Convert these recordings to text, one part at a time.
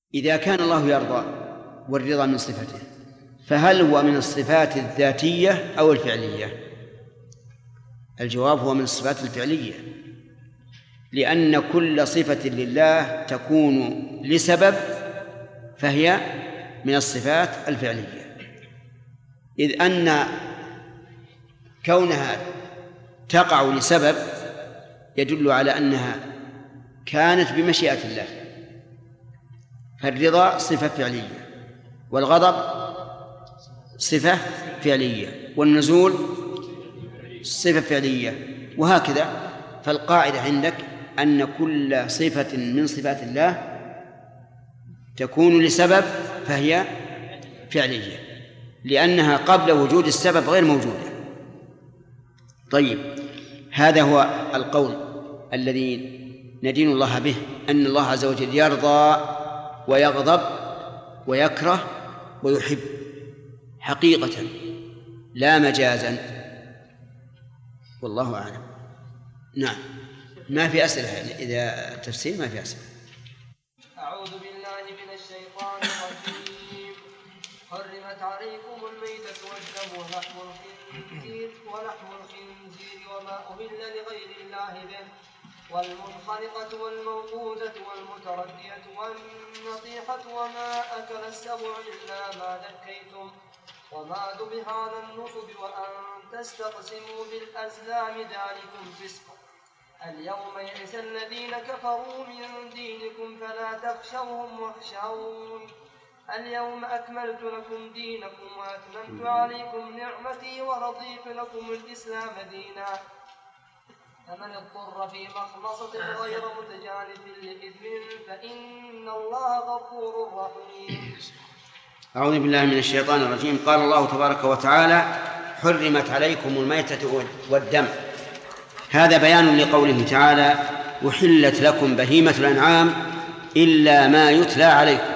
إذا كان الله يرضى والرضا من صفته، فهل هو من الصفات الذاتية أو الفعلية؟ الجواب هو من الصفات الفعلية، لأن كل صفة لله تكون لسبب فهي من الصفات الفعلية، إذ أن كونها تقع لسبب يدل على أنها كانت بمشيئة الله. فالرضا صفة فعلية، والغضب صفة فعلية، والنزول صفة فعلية، وهكذا. فالقاعدة عندك أن كل صفة من صفات الله تكون لسبب فهي فعلية، لأنها قبل وجود السبب غير موجودة. طيب، هذا هو القول الذي ندين الله به، أن الله عز وجل يرضى ويغضب ويكره ويحب حقيقة لا مجازا، والله أعلم. نعم، ما في أسئلة إذا تفسير ما في أسئلة. أعوذ بالله من الشيطان الرجيم. حرمت عليكم الميتة والدم ولحم الخنزير وما أهل لغير الله به، والمنخنقة والموقوذة والمتردية والنطيحة وما أكل السبع إلا ما ذكيتم وما ذبح على النصب وأن تستقسموا بالأزلام ذلكم فسق. اليوم يئس الذين كفروا من دينكم فلا تخشوهم واخشون. اليوم أكملت لكم دينكم وأتممت عليكم نعمتي ورضيت لكم الإسلام دينا. فمن اضطر في مخلصة غير متجانف لإثم فإن الله غفور رحيم. أعوذ بالله من الشيطان الرجيم. قال الله تبارك وتعالى: حرمت عليكم الميتة والدم. هذا بيان لقوله تعالى: أحلت لكم بهيمة الأنعام إلا ما يتلى عليكم.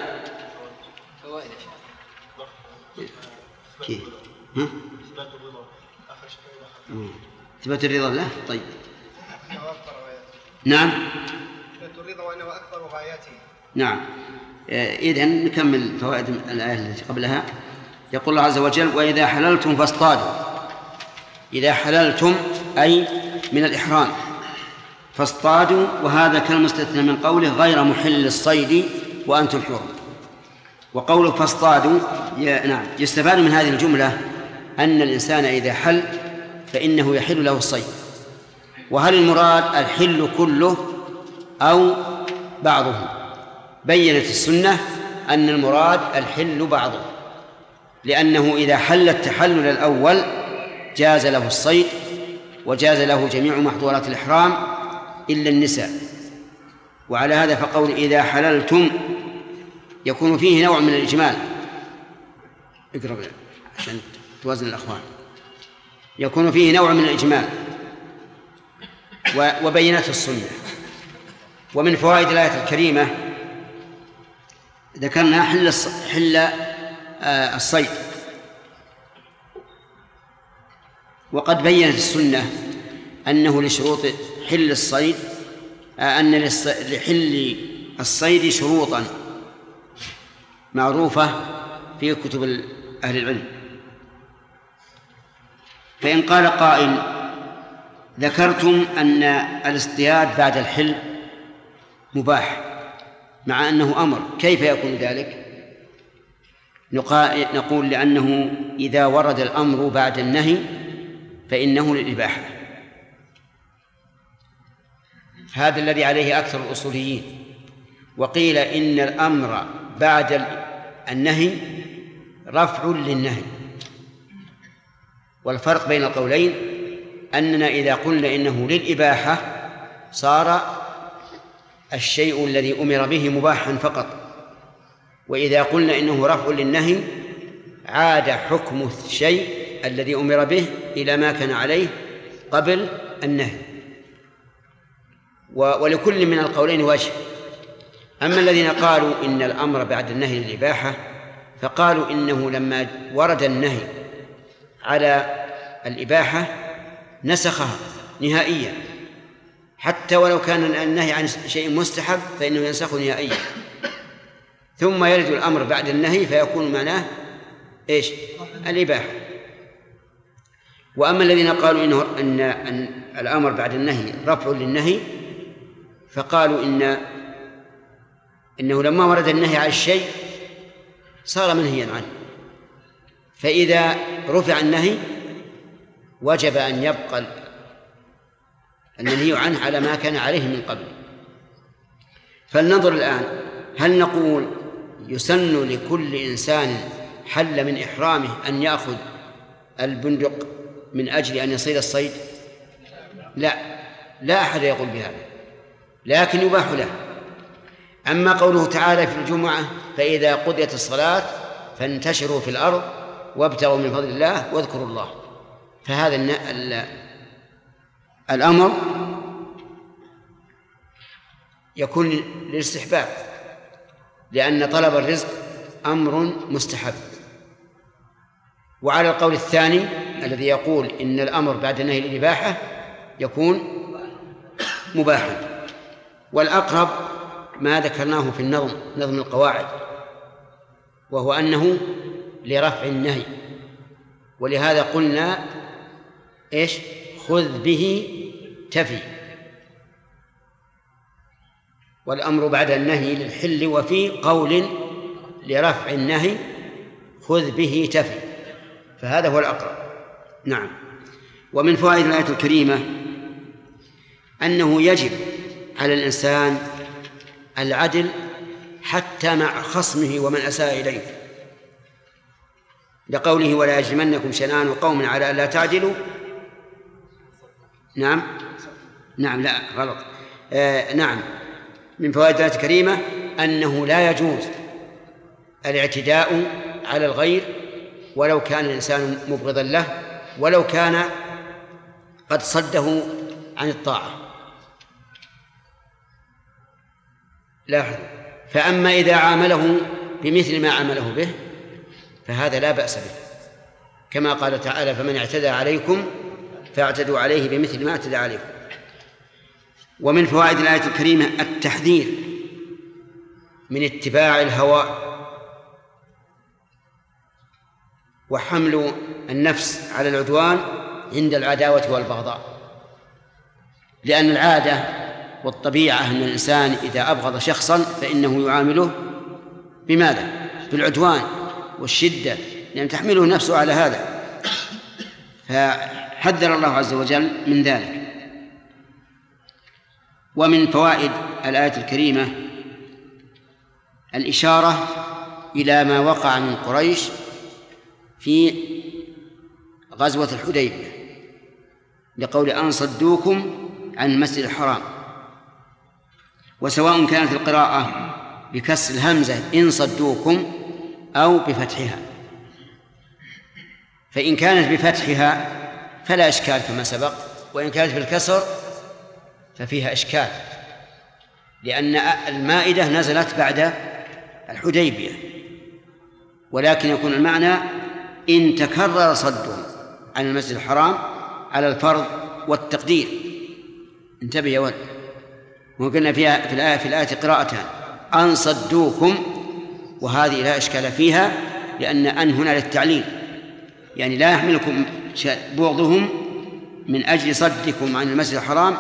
إثبات الرضا له. طيب، نعم، إثبات الرضا وأنه أكبر غاياته. نعم. إذن نكمل فوائد الآية التي قبلها. يقول الله عز وجل: وإذا حللتم فاصطادوا. إذا حللتم أي من الإحرام فاصطادوا، وهذا كالمستثنى من قوله غير محل الصيد وأنتم حرم. وقوله فاصطادوا نعم، يستفاد من هذه الجملة أن الإنسان إذا حل فإنه يحل له الصيد. وهل المراد الحل كله أو بعضه؟ بيّنت السنة أن المراد الحل بعضه، لأنه إذا حل التحلل الأول جاز له الصيد وجاز له جميع محظورات الإحرام إلا النساء. وعلى هذا فقول إذا حللتم يكون فيه نوع من الإجمال. اقرب عشان توازن الأخوان. يكون فيه نوع من الإجمال وبينات السنة. ومن فوائد الآية الكريمة ذكرنا حل الصيد، وقد بينت السنة أنه لشروط حل الصيد أن لحل الصيد شروطا معروفة في كتب أهل العلم. فإن قال قائل: ذكرتم أن الاصطياد بعد الحل مباح مع أنه أمر، كيف يكون ذلك؟ نقول لأنه إذا ورد الأمر بعد النهي فإنه للإباحة. هذا الذي عليه أكثر الأصوليين. وقيل إن الأمر بعد النهي رفع للنهي. والفرق بين القولين أننا إذا قلنا إنه للإباحة صار الشيء الذي أمر به مباحا فقط، وإذا قلنا إنه رفع للنهي عاد حكم الشيء الذي أمر به إلى ما كان عليه قبل النهي. ولكل من القولين وجه. أما الذين قالوا إن الأمر بعد النهي للإباحة فقالوا إنه لما ورد النهي على الإباحة نسخها نهائيا، حتى ولو كان النهي عن شيء مستحب فإنه ينسخ نهائيا. ثم يرد الأمر بعد النهي فيكون معناه إيش؟ الإباحة. وأما الذين قالوا أن الأمر بعد النهي رفع للنهي فقالوا إنه لما ورد النهي على الشيء صار منهيا عنه، فإذا رفع النهي وجب أن يبقى المنهي عنه على ما كان عليه من قبل. فلننظر الآن، هل نقول يسن لكل إنسان حل من إحرامه أن يأخذ البندق من أجل أن يصيد الصيد؟ لا أحد يقول بهذا، لكن يباح له. أما قوله تعالى في الجمعة فإذا قضيت الصلاة فانتشروا في الأرض وابتغوا من فضل الله واذكروا الله، فهذا الأمر يكون للاستحباب، لأن طلب الرزق أمر مستحب. وعلى القول الثاني الذي يقول إن الأمر بعد النهي للإباحة يكون مباحا. والأقرب ما ذكرناه في نظم القواعد، وهو أنه لرفع النهي، ولهذا قلنا إيش؟ خذ به تفي. والأمر بعد النهي للحل، وفي قول لرفع النهي خذ به تفي، فهذا هو الأقرب. نعم. ومن فوائد الآية الكريمة أنه يجب على الإنسان العدل حتى مع خصمه ومن أساء إليه، لقوله ولا يجرمنكم شنآن قوم على ألا تعدلوا. نعم لا غلط. نعم، من فوائد الآية الكريمة أنه لا يجوز الاعتداء على الغير ولو كان الإنسان مبغضا له، ولو كان قد صده عن الطاعة. لاحظوا، فأما إذا عامله بمثل ما عمله به فهذا لا بأس به، كما قال تعالى فمن اعتدى عليكم فاعتدوا عليه بمثل ما اعتدى عليكم. ومن فوائد الآية الكريمة التحذير من اتباع الهوى وحمل النفس على العدوان عند العداوة والبغضاء، لأن العادة والطبيعة أن الإنسان إذا أبغض شخصا فإنه يعامله بماذا؟ بالعدوان والشدة، لأن تحمله نفسه على هذا، فحذر الله عز وجل من ذلك. ومن فوائد الآية الكريمة الإشارة إلى ما وقع من قريش في غزوة الحديبية، لقول أن صدوكم عن المسجد الحرام، وسواء كانت القراءة بكسر الهمزة إن صدوكم أو بفتحها، فإن كانت بفتحها فلا إشكال كما سبق، وإن كانت بالكسر ففيها إشكال، لأن المائدة نزلت بعد الحديبية، ولكن يكون المعنى إن تكرر صدهم عن المسجد الحرام على الفرض والتقدير. انتبه يا ولد، وقلنا فيها في الآية قراءتان أن صدوكم، وهذه لا إشكال فيها لأن أن هنا للتعليل، يعني لا يحملكم بغضهم من أجل صدكم عن المسجد الحرام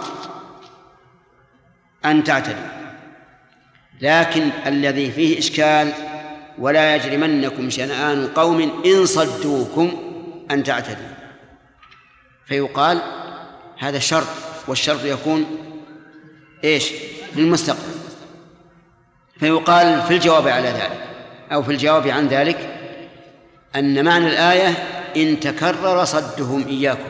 أن تعتدوا، لكن الذي فيه إشكال ولا يجرمنكم شنآن قوم إن صدوكم أن تعتدوا، فيقال هذا شرط، والشرط يكون إيش؟ للمستقبل، فيقال في الجواب على ذلك أو في الجواب عن ذلك أن معنى الآية إن تكرر صدهم إياكم،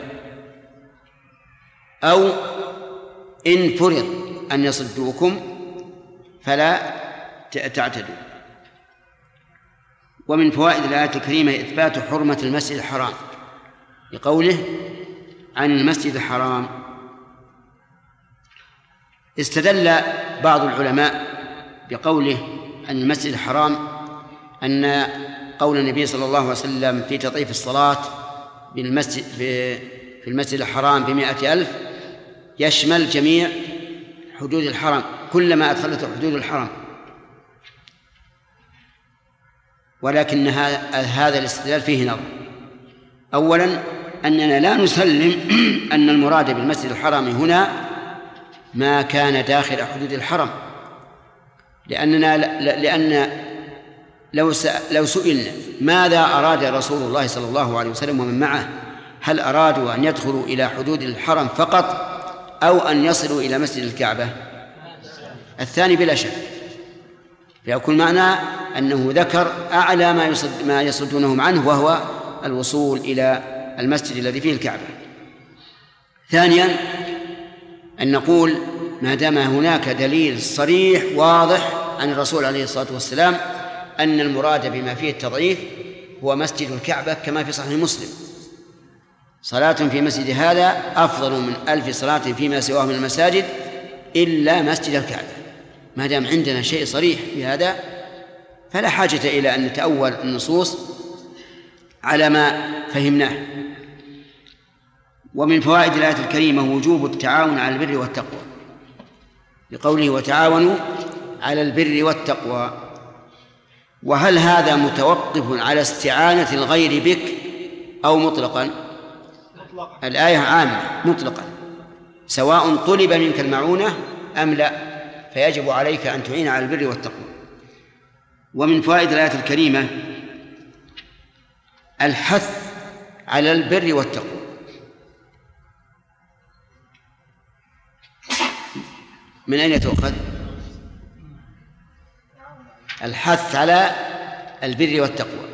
أو إن فرض أن يصدوكم فلا تعتدوا. ومن فوائد الآية الكريمة إثبات حرمة المسجد الحرام، لقوله عن المسجد الحرام. استدل بعض العلماء بقوله عن المسجد الحرام أن قول النبي صلى الله عليه وسلم في تضعيف الصلاة في المسجد الحرام ب100,000 يشمل جميع حدود الحرم، كلما أدخلت حدود الحرم، ولكن هذا الاستدلال فيه نظر. أولا أننا لا نسلم أن المراد بالمسجد الحرام هنا ما كان داخل حدود الحرم، لأن لو سئلنا ماذا أراد رسول الله صلى الله عليه وسلم ومن معه، هل أرادوا أن يدخلوا إلى حدود الحرم فقط أو أن يصلوا إلى مسجد الكعبة؟ الثاني بلا شك، فيكون معناه أنه ذكر أعلى ما يصدونهم عنه، وهو الوصول إلى المسجد الذي فيه الكعبة. ثانيا أن نقول ما دام هناك دليل صريح واضح عن الرسول عليه الصلاة والسلام أن المراد بما فيه التضعيف هو مسجد الكعبة، كما في صحيح مسلم: صلاة في مسجد هذا أفضل من 1000 صلاة فيما سواه من المساجد إلا مسجد الكعبة. ما دام عندنا شيء صريح في هذا فلا حاجة إلى أن نتأول النصوص على ما فهمناه. ومن فوائد الآية الكريمة وجوب التعاون على البر والتقوى، لقوله وتعاونوا على البر والتقوى. وهل هذا متوقف على استعانة الغير بك أو مطلقا؟ الآية عامة مطلقا، سواء طلب منك المعونة أم لا، فيجب عليك أن تعين على البر والتقوى. ومن فوائد الآية الكريمة الحث على البر والتقوى. من أين تؤخذ؟ الحث على البر والتقوى،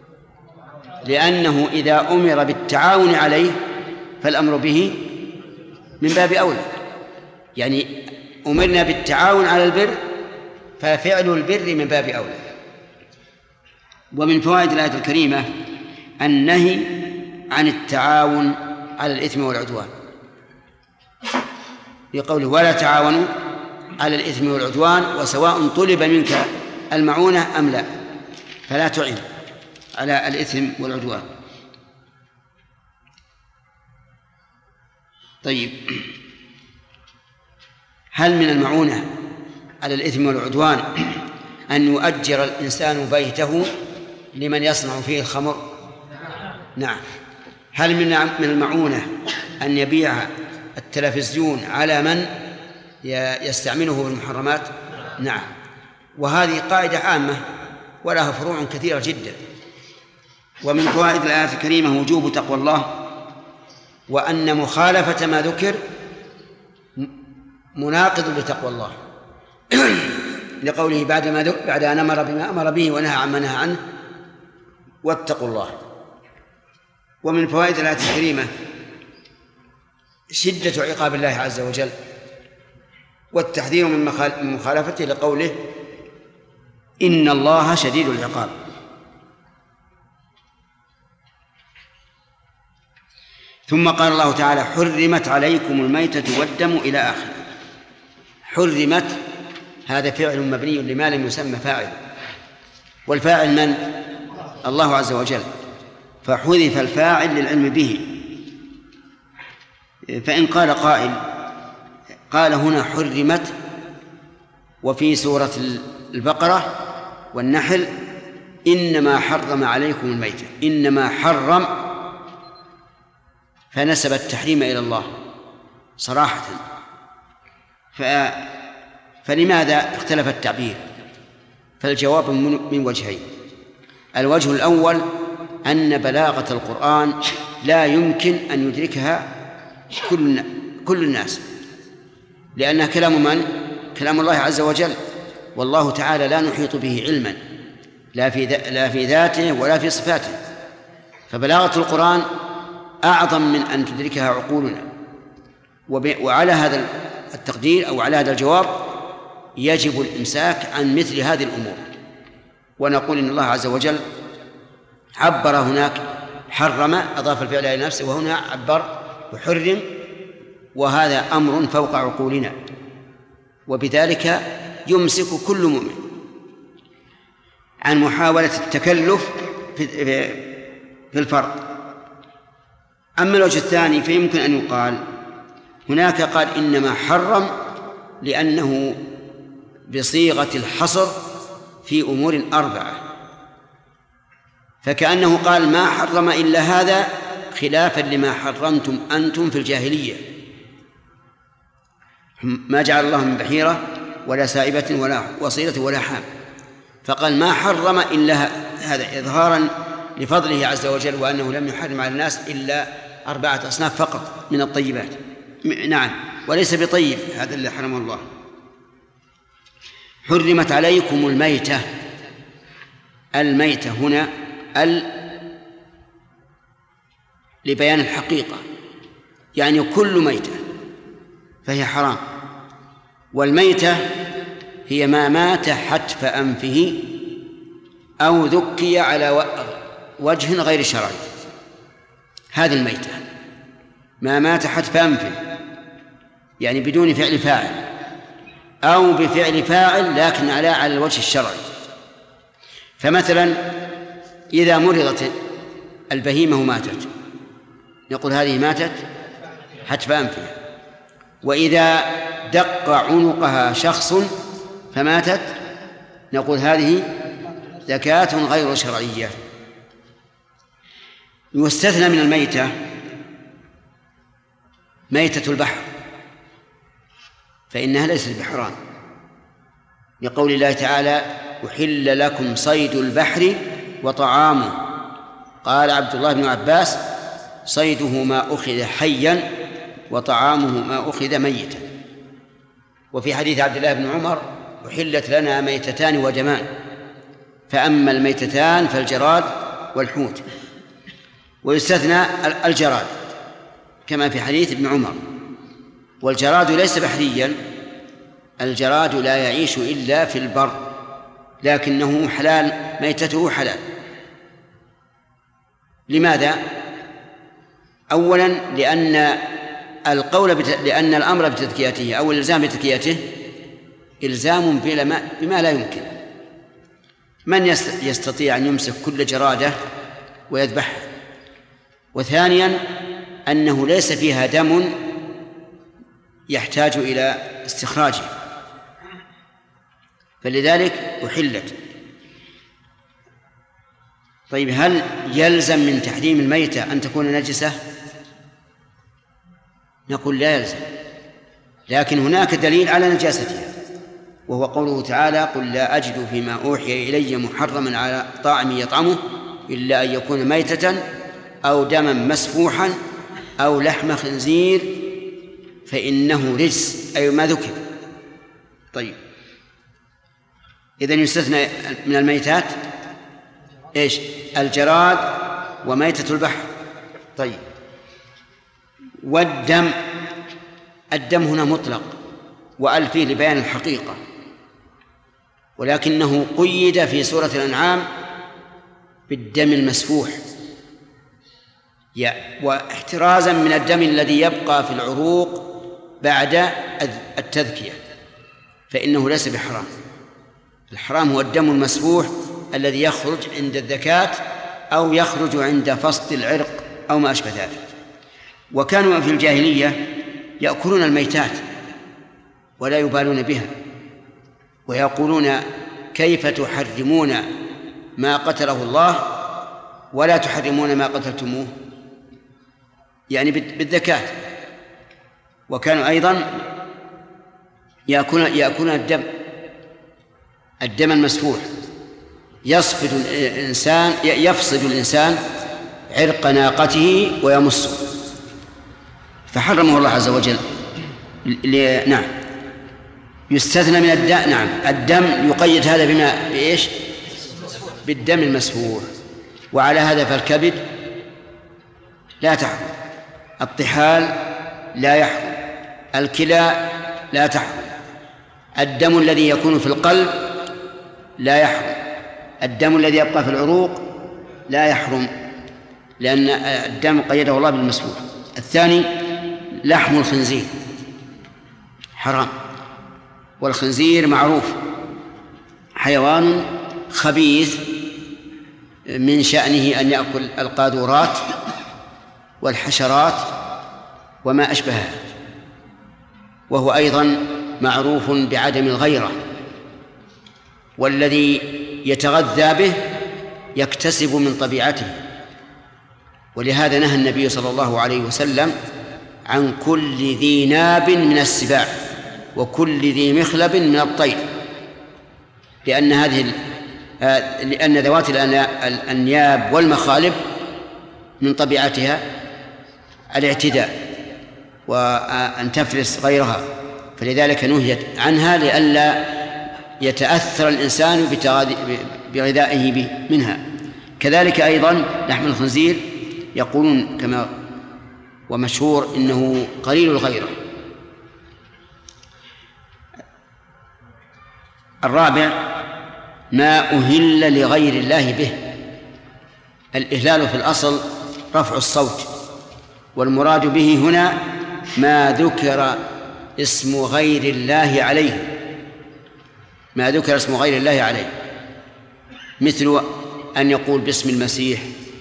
لأنه إذا أمر بالتعاون عليه فالأمر به من باب أولى، يعني أمرنا بالتعاون على البر ففعل البر من باب أولى. ومن فوائد الآية الكريمة النهي عن التعاون على الإثم والعدوان، بقوله ولا تعاونوا على الإثم والعدوان وسواء طلب منك المعونة أم لا، فلا تعين على الإثم والعدوان. طيب، هل من المعونة على الإثم والعدوان أن يؤجر الإنسان بيته لمن يصنع فيه الخمر؟ نعم. هل من المعونة أن يبيع التلفزيون على من يستعمله بالمحرمات؟ نعم. وهذه قاعدة عامة ولها فروع كثيرة جدا. ومن فوائد الآية الكريمة وجوب تقوى الله، وأن مخالفة ما ذكر مناقض لتقوى الله لقوله بعد أن أمر بما أمر به ونهى عما نهى عنه واتقوا الله. ومن فوائد الآية الكريمة شدة عقاب الله عز وجل والتحذير من مخالفته، لقوله إن الله شديد العقاب. ثم قال الله تعالى حرمت عليكم الميتة والدم إلى آخره. حرمت هذا فعل مبني لما لم يسمى فاعل، والفاعل من؟ الله عز وجل، فحذف الفاعل للعلم به. فإن قال قائل قال هنا حرمت وفي سورة البقرة والنحل إنما حرم عليكم الميتة، إنما حرم، فنسب التحريم إلى الله صراحة. فلماذا اختلف التعبير؟ فالجواب من وجهين. الوجه الأول أن بلاغة القرآن لا يمكن أن يدركها كل الناس، لأنها كلام من؟ كلام الله عز وجل، والله تعالى لا نحيط به علما لا في ذاته ولا في صفاته، فبلاغة القرآن أعظم من أن تدركها عقولنا. وعلى هذا التقدير أو على هذا الجواب يجب الإمساك عن مثل هذه الأمور، ونقول إن الله عز وجل عبر هناك حرم، أضاف الفعل إلى نفسه، وهنا عبر وحرم، وهذا أمر فوق عقولنا، وبذلك يمسك كل مؤمن عن محاولة التكلف في الفرق. أما الوجه الثاني فيمكن أن يقال هناك قال إنما حرم لأنه بصيغة الحصر في أمور 4، فكأنه قال ما حرم إلا هذا خلافا لما حرمتم أنتم في الجاهلية. ما جعل الله من بحيرة ولا سائبة ولا وصيلة ولا حام، فقال ما حرم إلا هذا إظهارا لفضله عز وجل، وأنه لم يحرم على الناس إلا 4 أصناف فقط من الطيبات. نعم، وليس بطيب هذا اللي حرمه الله. حرمت عليكم الميتة. الميتة هنا لبيان الحقيقة، يعني كل ميتة فهي حرام. والميتة هي ما مات حتف أنفه أو ذكي على وجه غير شرعي. هذه الميتة ما مات حتف أنفه، يعني بدون فعل فاعل، أو بفعل فاعل لكن على الوجه الشرعي. فمثلا إذا مرضت البهيمة ماتت نقول هذه ماتت حتف أنفها. وإذا دق عنقها شخص فماتت نقول هذه زكاة غير شرعية. يستثنى من الميتة ميتة البحر، فإنها ليست بحرام، لقول الله تعالى أحل لكم صيد البحر وطعامه. قال عبد الله بن عباس صيده ما أخذ حيا وطعامه ما أخذ ميتا. وفي حديث عبد الله بن عمر أحلت لنا ميتتان ودمان، فأما الميتتان فالجراد والحوت. ويستثنى الجراد كما في حديث ابن عمر. والجراد ليس بحريا، الجراد لا يعيش إلا في البر، لكنه حلال، ميتته حلال. لماذا؟ أولا لأن الأمر بتذكيته أو الإلزام بتذكيته إلزام بما لا يمكن. من يستطيع أن يمسك كل جرادة ويذبحها؟ وثانيا أنه ليس فيها دم يحتاج إلى استخراجه، فلذلك أحلت. طيب هل يلزم من تحريم الميتة أن تكون نجسة؟ نقول لا يلزم، لكن هناك دليل على نجاستها، وهو قوله تعالى قل لا أجد فيما أوحي إلي محرما على طاعم يطعمه إلا أن يكون ميتة أو دما مسفوحا أو لحم خنزير فإنه رجس، أي ما ذكر. طيب إذن يستثنى من الميتات إيش؟ الجراد وميتة البحر. طيب والدم، الدم هنا مطلق وأل فيه لبيان الحقيقة، ولكنه قيد في سورة الأنعام بالدم المسفوح واحترازا من الدم الذي يبقى في العروق بعد التذكية، فإنه ليس بحرام. الحرام هو الدم المسفوح الذي يخرج عند الذكاة أو يخرج عند فصل العرق أو ما أشبه ذلك. وكانوا في الجاهلية يأكلون الميتات ولا يبالون بها، ويقولون كيف تحرمون ما قتله الله ولا تحرمون ما قتلتموه، يعني بالذكاة. وكانوا أيضا يأكلون الدم المسفوح. يفصد الإنسان عرق ناقته ويمصه، فحرمه الله عز وجل. نعم يستثنى من الدم. نعم الدم يقيد هذا بإيش؟ بالدم المسفوح. وعلى هذا فالكبد لا تحرم، الطحال لا يحرم، الكلى لا تحرم، الدم الذي يكون في القلب لا يحرم، الدم الذي يبقى في العروق لا يحرم، لأن الدم قيده الله بالمسفوح. الثاني لحم الخنزير حرام، والخنزير معروف حيوان خبيث من شأنه أن يأكل القاذورات والحشرات وما أشبهها، وهو أيضا معروف بعدم الغيرة، والذي يتغذى به يكتسب من طبيعته، ولهذا نهى النبي صلى الله عليه وسلم عن كل ذي ناب من السباع وكل ذي مخلب من الطير، لأن ذوات الأنياب والمخالب من طبيعتها الاعتداء وأن تفرس غيرها، فلذلك نهيت عنها لئلا يتأثر الإنسان بغذائه منها. كذلك أيضا لحم الخنزير يقولون كما ومشهور إنه قليل الغيرة. الرابع ما أهل لغير الله به. الإهلال في الأصل رفع الصوت، والمراد به هنا ما ذكر اسم غير الله عليه، ما ذكر اسم غير الله عليه، مثل أن يقول باسم المسيح،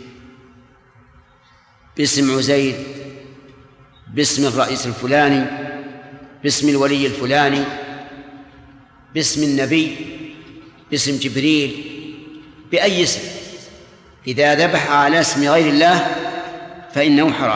باسم عزير، باسم الرئيس الفلاني، باسم الولي الفلاني، باسم النبي، باسم جبريل، بأي اسم. إذا ذبح على اسم غير الله فإنه حرام.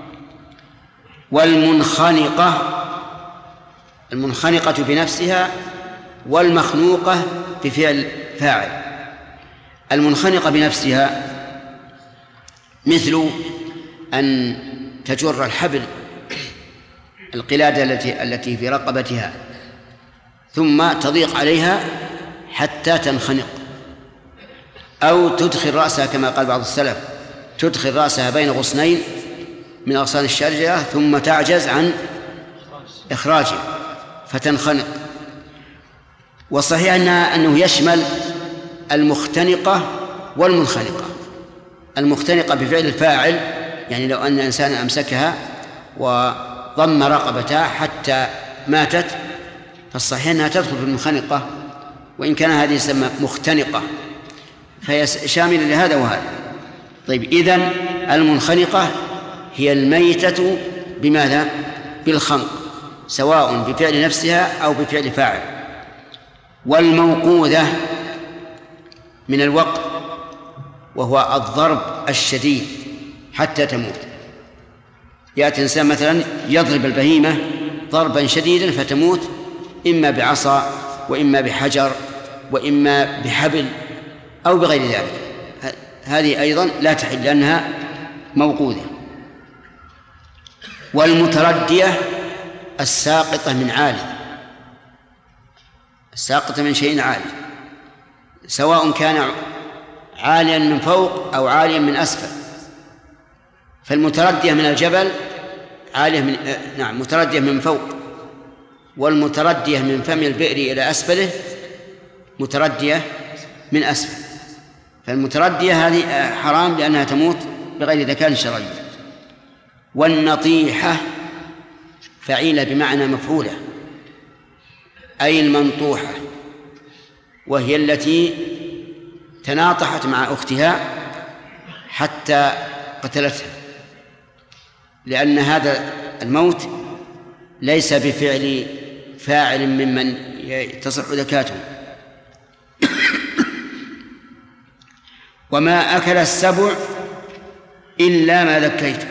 المنخنقة بنفسها والمخنوقة بفعل فاعل. المنخنقة بنفسها مثل أن تجر الحبل، القلادة التي في رقبتها، ثم تضيق عليها حتى تنخنق، أو تدخل رأسها كما قال بعض السلف، تدخل رأسها بين غصنين من أغصان الشجرة ثم تعجز عن إخراجه فتنخنق. وصحيح أنه يشمل المختنقة والمنخنقة. المختنقة بفعل الفاعل، يعني لو أن إنسان أمسكها وضم رقبتها حتى ماتت فالصحيح أنها تدخل في المنخنقة، وإن كان هذه يسمى مختنقة فهي شاملة لهذا وهذا. طيب، إذن المنخنقة هي الميتة بماذا؟ بالخنق، سواء بفعل نفسها أو بفعل فاعل. والموقوذة من الوقت، وهو الضرب الشديد حتى تموت. يأتي إنسان مثلا يضرب البهيمة ضربا شديدا فتموت، إما بعصا وإما بحجر وإما بحبل أو بغير ذلك، هذه أيضا لا تحل لأنها موقوذة. والمتردية الساقطة من عالي، الساقطة من شيء عالي، سواء كان عاليا من فوق أو عاليا من أسفل. فالمتردية من الجبل عالية متردية من فوق، والمتردية من فم البئر إلى أسفله متردية من أسفل. فالمتردية هذه حرام لأنها تموت بغير ذكاء شرعي. والنطيحة فعيلة بمعنى مفعولة، أي المنطوحة، وهي التي تناطحت مع أختها حتى قتلتها، لأن هذا الموت ليس بفعل فاعل ممن تصح ذكاته. وما أكل السبع إلا ما ذكيتم.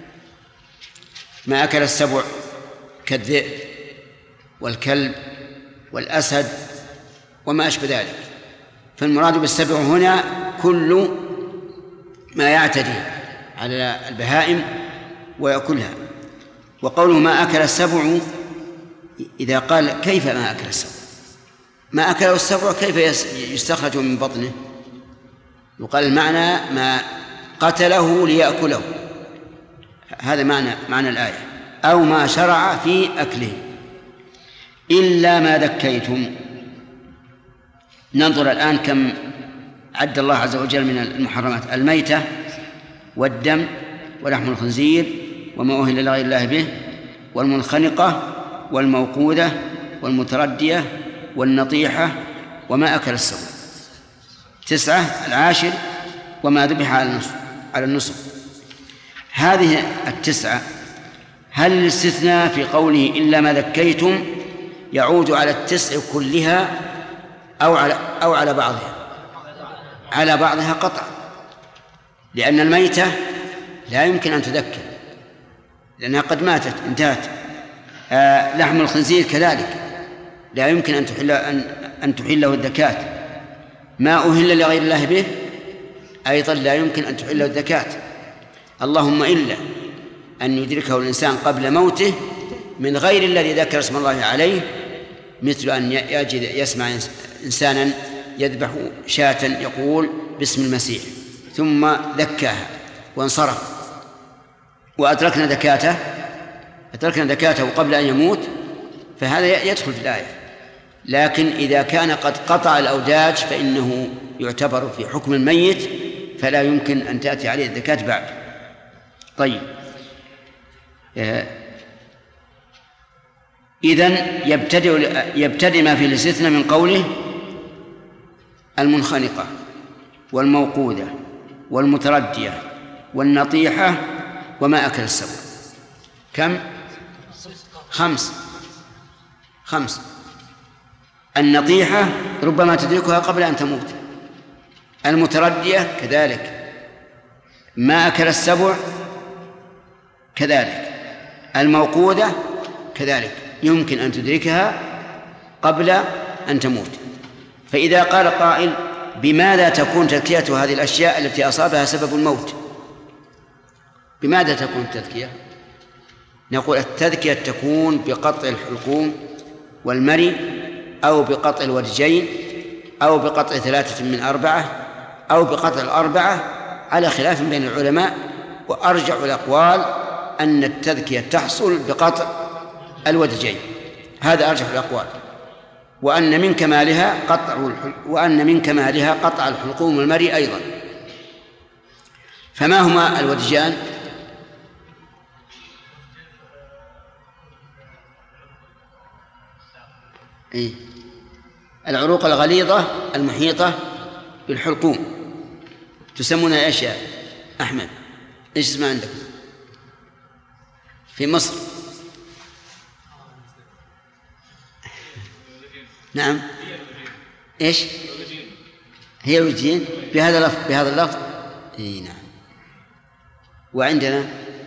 ما أكل السبع كالذئب والكلب والأسد وما أشبه ذلك. فالمراد بالسبع هنا كل ما يعتدي على البهائم ويأكلها. وقوله ما أكل السبع، إذا قال كيف ما أكل السبع؟ ما أكله السبع كيف يستخرج من بطنه؟ يقال المعنى ما قتله ليأكله، هذا معنى الآية، أو ما شرع في أكله. إلا ما ذكيتم. ننظر الآن كم عد الله عز وجل من المحرمات: الميتة والدم ولحم الخنزير وما أهل لغير الله به والمنخنقة والموقوذة والمتردية والنطيحة وما أكل السبع. 9. العاشر وما ذبح على النصب. هذه 9 هل الاستثناء في قوله إلا ما ذكيتم يعود على 9 كلها أو على بعضها؟ على بعضها قطع، لأن الميتة لا يمكن أن تذكر لأنها قد ماتت انتهت. لحم الخنزير كذلك لا يمكن أن تحله الزكاة. ما أهل لغير الله به أيضا لا يمكن أن تحله الزكاة، اللهم إلا أن يدركه الإنسان قبل موته من غير الذي ذكر اسم الله عليه، مثل أن يسمع إنسانا يذبح شاة يقول باسم المسيح ثم ذكاها وانصرف وأدركنا ذكاته قبل أن يموت، فهذا يدخل في الآية. لكن إذا كان قد قطع الأوداج فإنه يعتبر في حكم الميت، فلا يمكن أن تأتي عليه الزكاة بعد. طيب، إذن يبتدئ ما في الاستثناء من قوله المنخنقة والموقوذة والمتردية والنطيحة وما أكل السبع. كم؟ 5. النطيحة ربما تدركها قبل أن تموت، المتردية كذلك، ما أكل السبع كذلك، الموقوذة كذلك يمكن أن تدركها قبل أن تموت. فإذا قال قائل بماذا تكون تذكية هذه الأشياء التي أصابها سبب الموت؟ بماذا تكون التذكية؟ نقول التذكية تكون بقطع الحلقوم والمري، أو بقطع الودجين، أو بقطع 3 من 4، أو بقطع 4 على خلاف بين العلماء. وأرجع الأقوال أن التذكية تحصل بقطع الودجين، هذا أرجح الأقوال، وأن من كمالها قطع الحلقوم والمري أيضا. فما هما الودجان؟ العروق الغليظة المحيطة بالحلقوم تسمونها ايش يا أحمد؟ ايش اسمها عندكم في مصر؟ نعم، ايش هي الوجين بهذا اللفظ؟ اي نعم. وعندنا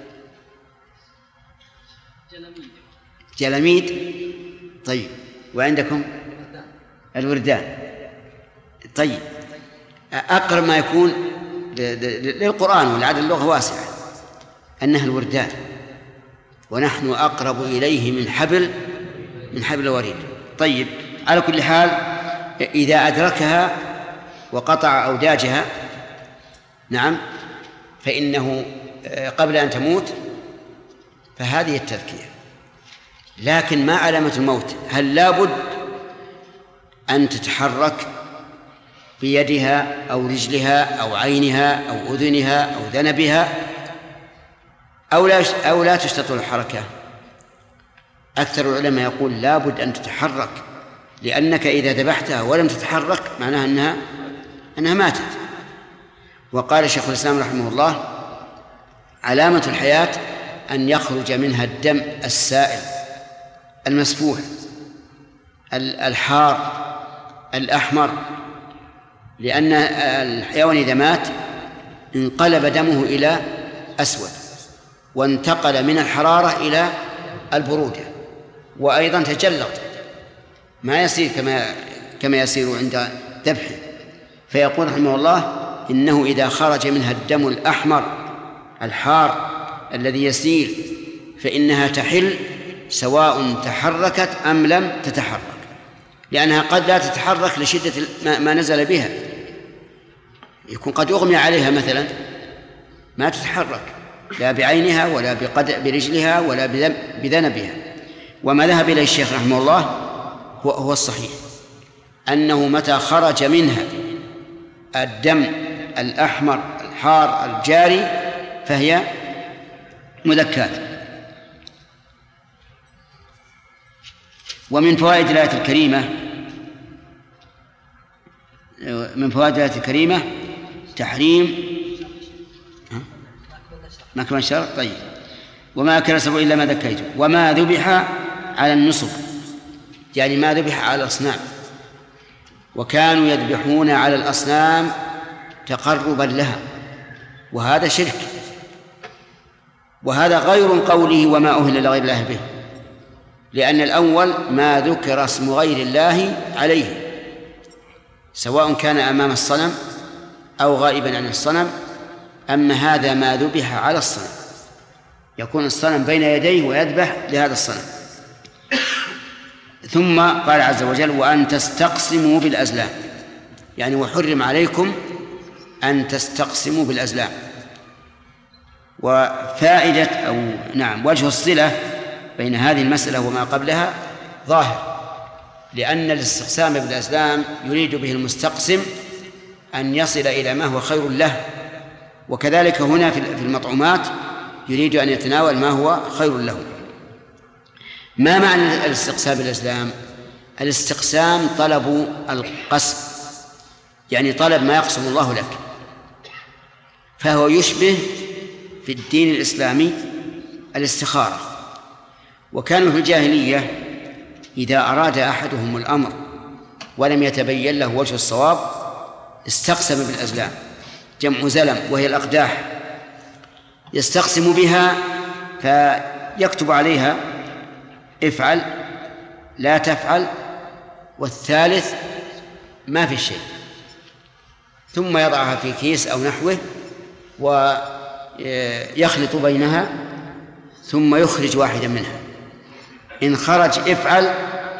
جلميد. طيب، وعندكم الوردان. طيب، أقرب ما يكون للقرآن ولعد اللغة واسعة أنها الوردان، ونحن أقرب إليه من حبل الوريد. طيب، على كل حال إذا أدركها وقطع أوداجها نعم فإنه قبل أن تموت، فهذه التذكية. لكن ما علامة الموت؟ هل لابد أن تتحرك بيدها أو رجلها أو عينها أو أذنها أو ذنبها أو لا تشترط الحركة؟ أكثر العلماء يقول لابد أن تتحرك، لأنك إذا ذبحتها ولم تتحرك معناها أنها ماتت. وقال شيخ الإسلام رحمه الله علامة الحياة أن يخرج منها الدم السائل المسفوح الحار الأحمر، لأن الحيوان إذا مات انقلب دمه إلى أسود وانتقل من الحرارة إلى البرودة، وأيضا تجلط ما يصير كما يصير عند ذبحه. فيقول رحمه الله إنه إذا خرج منها الدم الأحمر الحار الذي يسيل فإنها تحل سواء تحركت أم لم تتحرك، لأنها قد لا تتحرك لشدة ما نزل بها، يكون قد أغمي عليها مثلا ما تتحرك لا بعينها ولا برجلها ولا بذنبها. وما ذهب إليه الشيخ رحمه الله هو الصحيح، أنه متى خرج منها الدم الأحمر الحار الجاري فهي مذكاة. ومن فوائد الآية الكريمة تحريم مكمن الشر. طيب، وما أكل السبع إلا ما ذكيتم وما ذبح على النصب، يعني ما ذبح على الأصنام. وكانوا يذبحون على الأصنام تقربا لها، وهذا شرك، وهذا غير قوله وما أهل لغير الله به، لأن الأول ما ذكر اسم غير الله عليه، سواء كان أمام الصنم أو غائبا عن الصنم. أما هذا ما ذبح على الصنم، يكون الصنم بين يديه ويذبح لهذا الصنم. ثم قال عز وجل وأن تستقسموا بالأزلام، يعني وحرم عليكم أن تستقسموا بالأزلام. وفائدة وجه الصلة بين هذه المسألة وما قبلها ظاهر، لأن الاستقسام بالأزلام يريد به المستقسم أن يصل إلى ما هو خير له، وكذلك هنا في المطعومات يريد أن يتناول ما هو خير له. ما معنى الاستقسام بالأزلام؟ الاستقسام طلب القسم، يعني طلب ما يقسم الله لك، فهو يشبه في الدين الإسلامي الاستخارة. وكانوا في الجاهلية إذا أراد أحدهم الأمر ولم يتبين له وجه الصواب استقسم بالأزلام، جمع زلم وهي الأقداح، يستقسم بها فيكتب عليها افعل لا تفعل والثالث ما في شيء، ثم يضعها في كيس أو نحوه ويخلط بينها ثم يخرج واحدا منها، إن خرج افعل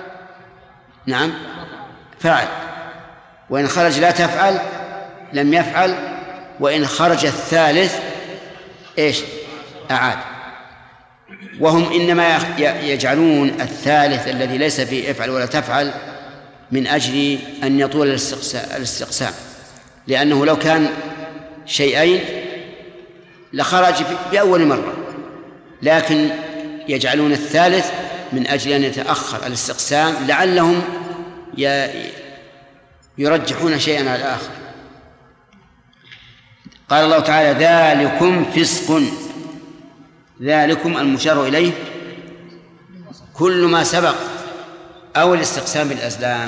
فعل، وإن خرج لا تفعل لم يفعل، وإن خرج الثالث أعاد. وهم إنما يجعلون الثالث الذي ليس فيه افعل ولا تفعل من أجل أن يطول الاستقسام، لأنه لو كان شيئين لخرج بأول مرة، لكن يجعلون الثالث من أجل أن يتأخر الاستقسام لعلهم يرجحون شيئا على الآخر. قال الله تعالى ذلكم فسق، ذلكم المشار إليه كل ما سبق أو الاستقسام بالأزلام.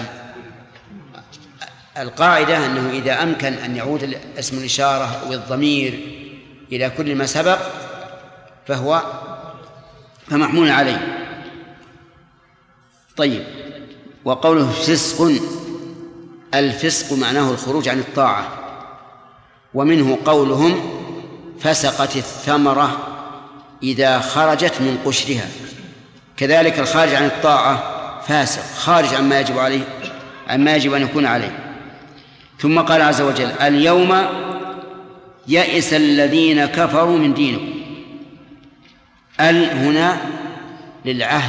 القاعدة أنه إذا أمكن أن يعود اسم الإشارة أو الضمير إلى كل ما سبق فمحمول عليه. طيب، وقوله فسق، الفسق معناه الخروج عن الطاعة، ومنه قولهم فسقت الثمرة إذا خرجت من قشرها، كذلك الخارج عن الطاعة فاسق، خارج عما يجب عليه، عما يجب أن يكون عليه. ثم قال عز وجل اليوم يئس الذين كفروا من دينكم. هنا للعهد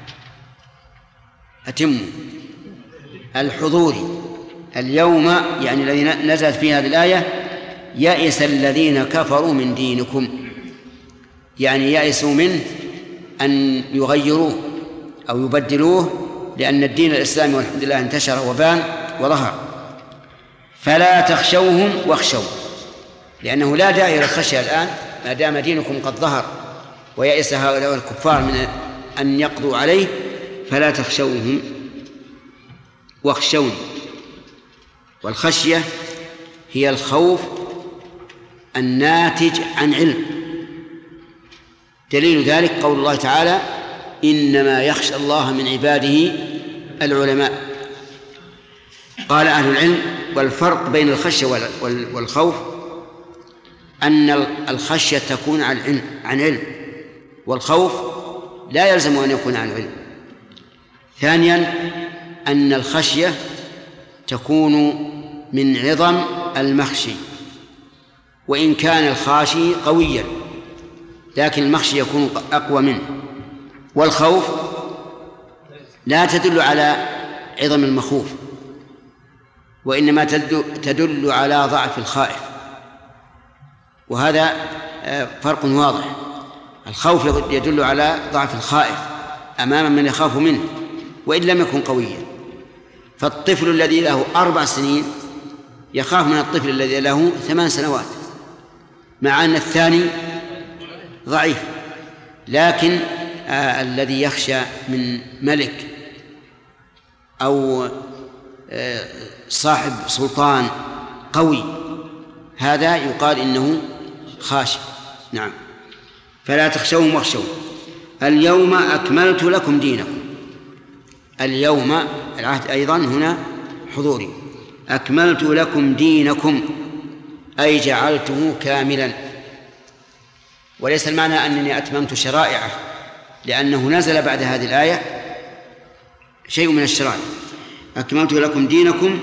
أتم الحضوري، اليوم يعني الذي نزلت في هذه الآية يئس الذين كفروا من دينكم، يعني يئسوا منه أن يغيروه أو يبدلوه، لأن الدين الإسلامي والحمد لله انتشر وبان وظهر. فلا تخشوهم واخشوا، لأنه لا داعي للخشية الآن ما دام دينكم قد ظهر ويئس هؤلاء الكفار من أن يقضوا عليه. فلا تخشوهم واخشوني. والخشية هي الخوف الناتج عن علم، دليل ذلك قول الله تعالى إنما يخشى الله من عباده العلماء. قال أهل العلم والفرق بين الخشية والخوف أن الخشية تكون عن علم، والخوف لا يلزم أن يكون عن علم. ثانيا أن الخشية تكون من عظم المخشي، وإن كان الخاشي قويا لكن المخشي يكون أقوى منه. والخوف لا تدل على عظم المخوف، وإنما تدل على ضعف الخائف، وهذا فرق واضح. الخوف يدل على ضعف الخائف أمام من يخاف منه وإن لم يكن قويا. فالطفل الذي له 4 سنين يخاف من الطفل الذي له 8 سنوات، مع أن الثاني ضعيف. لكن الذي يخشى من ملك أو صاحب سلطان قوي هذا يقال إنه خاشع. نعم. فلا تخشوهم واخشوا. اليوم أكملت لكم دينكم. اليوم العهد أيضا هنا حضوري. أكملت لكم دينكم أي جعلته كاملا، وليس المعنى أنني أتممت شرائعه، لأنه نزل بعد هذه الآية شيء من الشرائع. أكملت لكم دينكم،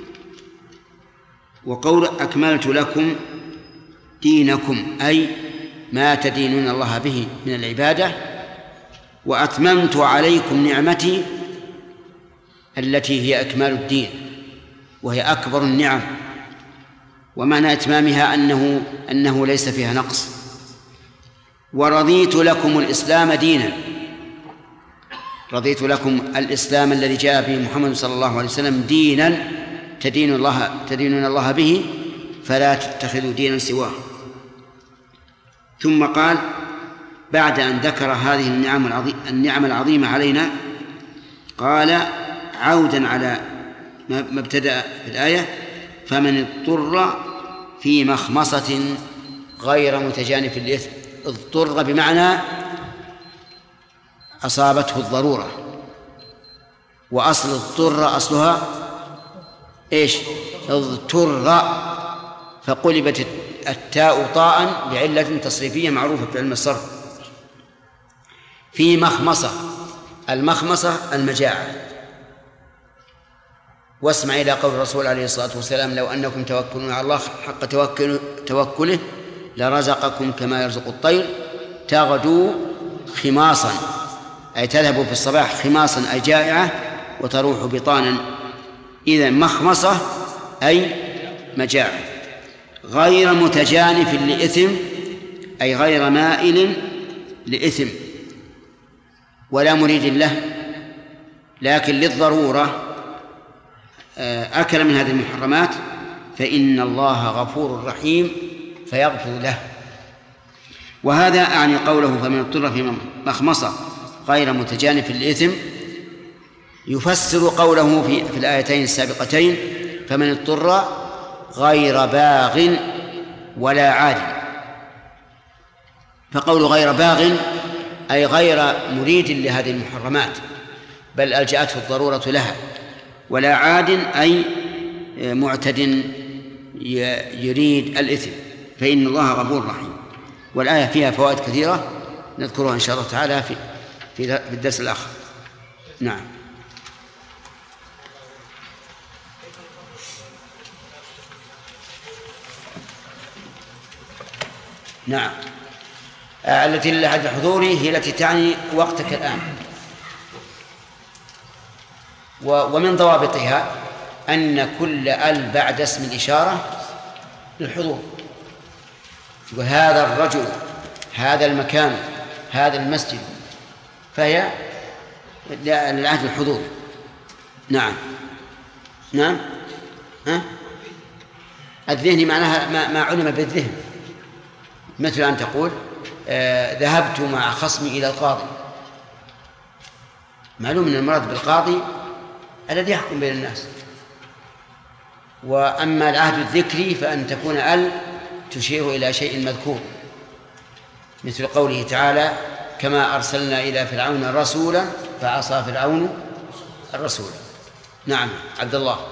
وقول أكملت لكم دينكم أي ما تدينون الله به من العبادة، وأتممت عليكم نعمتي التي هي أكمال الدين، وهي أكبر النعم، ومعنى إتمامها أنه ليس فيها نقص. ورضيت لكم الإسلام دينا. رضيت لكم الإسلام الذي جاء به محمد صلى الله عليه وسلم دينا تدينون الله به، فلا تتخذوا دينا سواه. ثم قال بعد أن ذكر هذه النعم العظيمة علينا، قال عودا على ما ابتدأ في الآية: فمن اضطر في مخمصة غير متجانف للإثم. اضطر بمعنى أصابته الضرورة، وأصل اضطر أصلها إيش؟ اضطر، فقلبت التاء طاء بعلة تصريفية معروفة في علم الصرف. في مخمصة، المخمصة المجاعة. واسمع إلى قول الرسول عليه الصلاة والسلام: لو أنكم توكلون على الله حق توكله لرزقكم كما يرزق الطير تغدو خماصا، أي تذهب في الصباح خماصا أي جائعة، وتروح بطانا. إذا مخمصة أي مجاعة. غير متجانف لإثم أي غير مائل لإثم ولا مريد له، لكن للضرورة أكل من هذه المحرمات، فإن الله غفور رحيم فيغفر له. وهذا أعني قوله فمن اضطر في مخمصة غير متجانف للإثم يفسر قوله في الآيتين السابقتين: فمن اضطر غير باغ ولا عاد. فقول غير باغ أي غير مريد لهذه المحرمات، بل ألجأته الضرورة لها. ولا عاد أي معتد يريد الإثم، فإن الله غفور رحيم. والآية فيها فوائد كثيرة نذكرها إن شاء الله تعالى في الدرس الآخر. نعم. نعم. التي للعهد الحضوري هي التي تعني وقتك الآن. ومن ضوابطها أن كل ال بعد اسم الإشارة للحضور. وهذا الرجل، هذا المكان، هذا المسجد، فهي للعهد الحضوري. نعم. نعم. الذهن معناها ما علم بالذهن، مثل أن تقول ذهبت مع خصمي إلى القاضي. معلوم أن المراد بالقاضي الذي يحكم بين الناس. وأما العهد الذكري فأن تكون ال تشير إلى شيء مذكور، مثل قوله تعالى: كما أرسلنا إلى فرعون رسولا فعصى فرعون الرسول. نعم. عبد الله.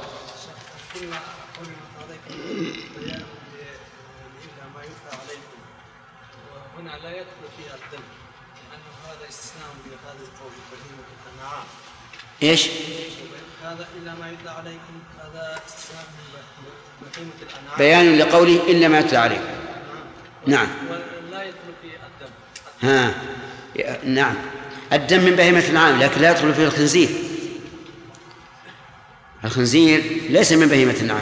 هنا لا يدخل فيها الدم، لأنه هذا استثناء بهذا القول بهيمة الأنعام. إيش؟ هذا إلا ما يتلى عليكم، هذا استثناء من بهيمة الأنعام، بيان لقوله إلا ما يتلى عليكم. نعم. ولا يدخل فيه الدم. نعم. الدم من بهيمة الأنعام، لكن لا يدخل فيه الخنزير. الخنزير ليس من بهيمة الأنعام.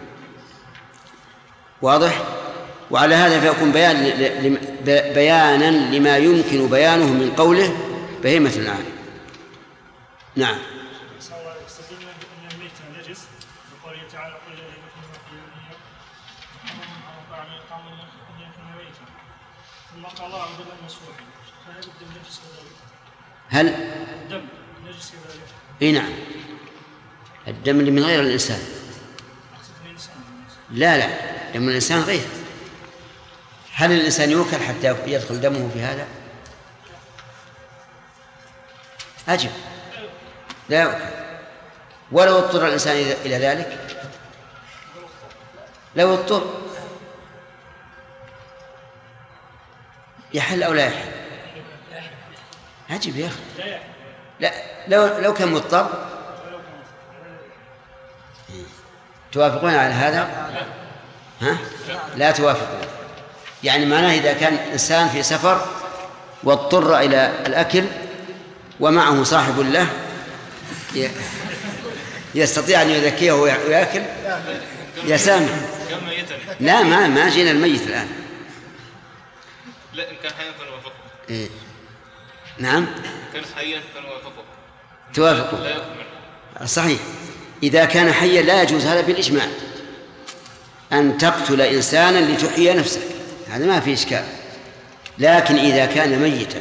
واضح؟ وعلى هذا فيكون بيانا لما يمكن بيانه من قوله بهيمة الأنعام. نعم. يستدلون بأن الميتة نجس بقوله تعالى: قل الذين ميتا ثم قال الله عبد الله مسفوح، فهل الدم نجس كذلك؟ هل الدم نجس كذلك؟ اي نعم. الدم اللي من غير الإنسان. لا دم الإنسان غير. هل الإنسان يوكل حتى يدخل دمه في هذا؟ أجب لا يوكل. ولو اضطر الإنسان إلى ذلك، لو اضطر يحل أو لا يحل؟ أجب يا أخي. لا لو كان مضطر. توافقون على هذا؟ ها؟ لا توافقون. يعني معناه إذا كان إنسان في سفر واضطر إلى الأكل ومعه صاحب له يستطيع أن يذكيه ويأكل يسامح. لا ما جينا الميت الآن. لا إن كان حيا فنوافقه. إيه؟ نعم كان حيا فنوافقه. توافقون. لا يكمل. صحيح. إذا كان حيا لا يجوز هذا بالإجماع، أن تقتل إنسانا لتحيي نفسك، هذا ما في إشكال. لكن إذا كان ميتا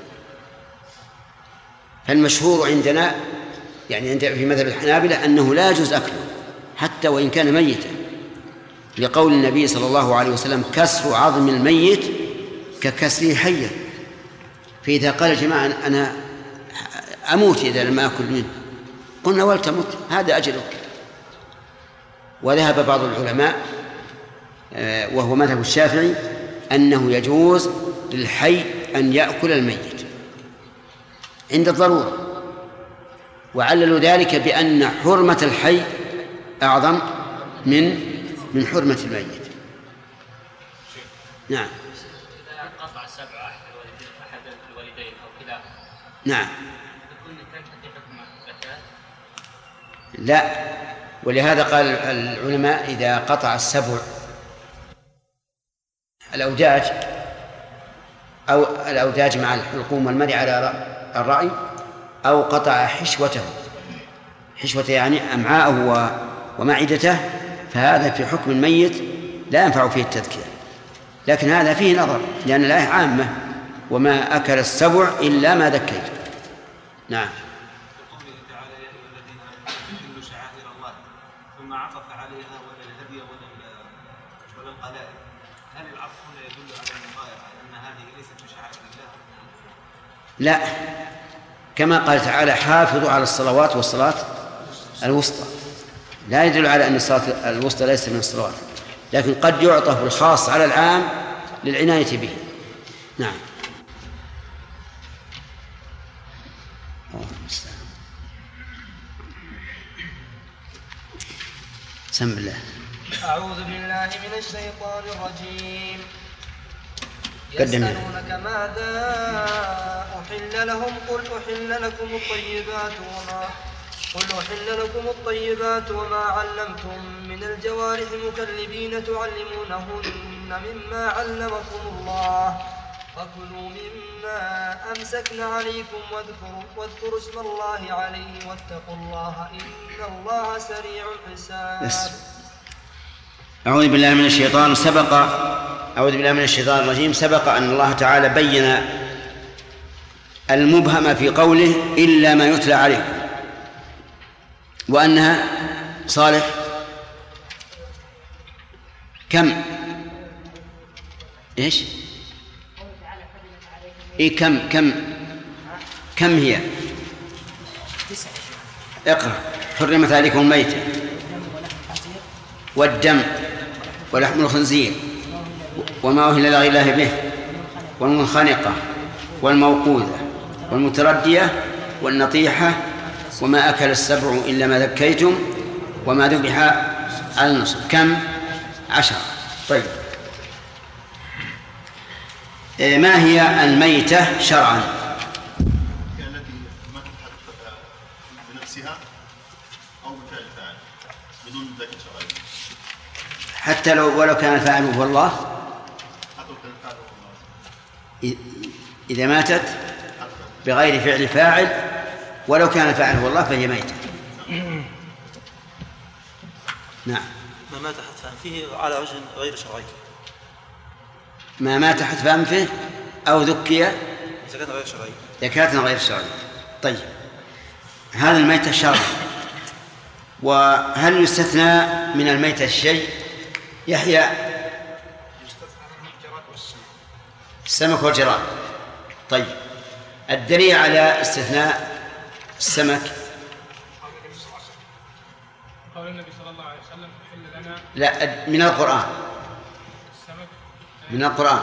فالمشهور عندنا يعني في مذهب الحنابلة أنه لا يجوز أكله حتى وإن كان ميتا، لقول النبي صلى الله عليه وسلم: كسر عظم الميت ككسره حيا. فإذا قال يا جماعة أنا أموت إذا لم أكل منه، قلنا ولتمت، هذا أجلك. وذهب بعض العلماء وهو مذهب الشافعي أنه يجوز للحي أن يأكل الميت عند الضرورة، وعللوا ذلك بأن حرمة الحي أعظم من حرمة الميت. نعم. إذا قطع 7 أحد الوالدين أو كذا. نعم. يكون تنتهي حكم الزكاة؟ لا، ولهذا قال العلماء إذا قطع 7 الأوداج أو الأوداج مع الحلقوم والمري على الرأي، أو قطع حشوته يعني أمعاءه ومعدته، فهذا في حكم الميت لا ينفع فيه التذكير. لكن هذا فيه نظر، لأن الآية عامة: وما أكل السبع إلا ما ذكيت. نعم. قوله تعالى: يا أيها الذين آمنوا أحلوا شعائر الله، ثم عطف عليها ولا الهدي ولا القلائد. هل العطف هنا يدل على المغايرة أن هذه ليست من شعائر الله؟ لا، كما قال تعالى: حافظوا على الصلوات والصلاة الوسطى، لا يدل على أن الصلاة الوسطى ليست من الصلوات، لكن قد يعطف الخاص على العام للعناية به. نعم. سم الله. أعوذ بالله من الشيطان الرجيم. قدم. يسألونك ماذا أحل لهم قل أحل لكم الطيبات وما علمتم من الجوارح مكلبين تعلمونهن مما علمكم الله، فكلوا مما أمسكن عليكم واذكروا اسم الله عليه واتقوا الله إن الله سريع الحساب. أعوذ بالله من الشيطان الرجيم. سبق أن الله تعالى بين المبهم في قوله إلا ما يتلى عليكم، وأنها صالح كم إيش إيه كم هي؟ اقرأ. حرمت عليكم الميتة والدم ولحم الخنزير وما أهل لغير الله به والمنخنقة والموقوذة والمتردية والنطيحة وما أكل السبع إلا ما ذكيتم وما ذبح على النصب. كم؟ 10. طيب، ما هي الميتة شرعا؟ التي ماتت بنفسها أو بفعل فاعل بدون ذكر شرعي، حتى ولو كان الفاعل هو الله. إذا ماتت بغير فعل فاعل ولو كان الفاعل هو الله فهي ميتة. نعم. ما مات حتف أنفه على وجه غير شرعي. ما مات حتف أنفه أو ذكي زكاة غير شرعية. طيب، هذا الميتة شرعا. وهل يستثنى من الميتة الشيء؟ يحيى. السمك والجراد. طيب الدليل على استثناء السمك قول النبي صلى الله عليه وسلم أحل لنا. لا، من القرآن. السمك من القرآن.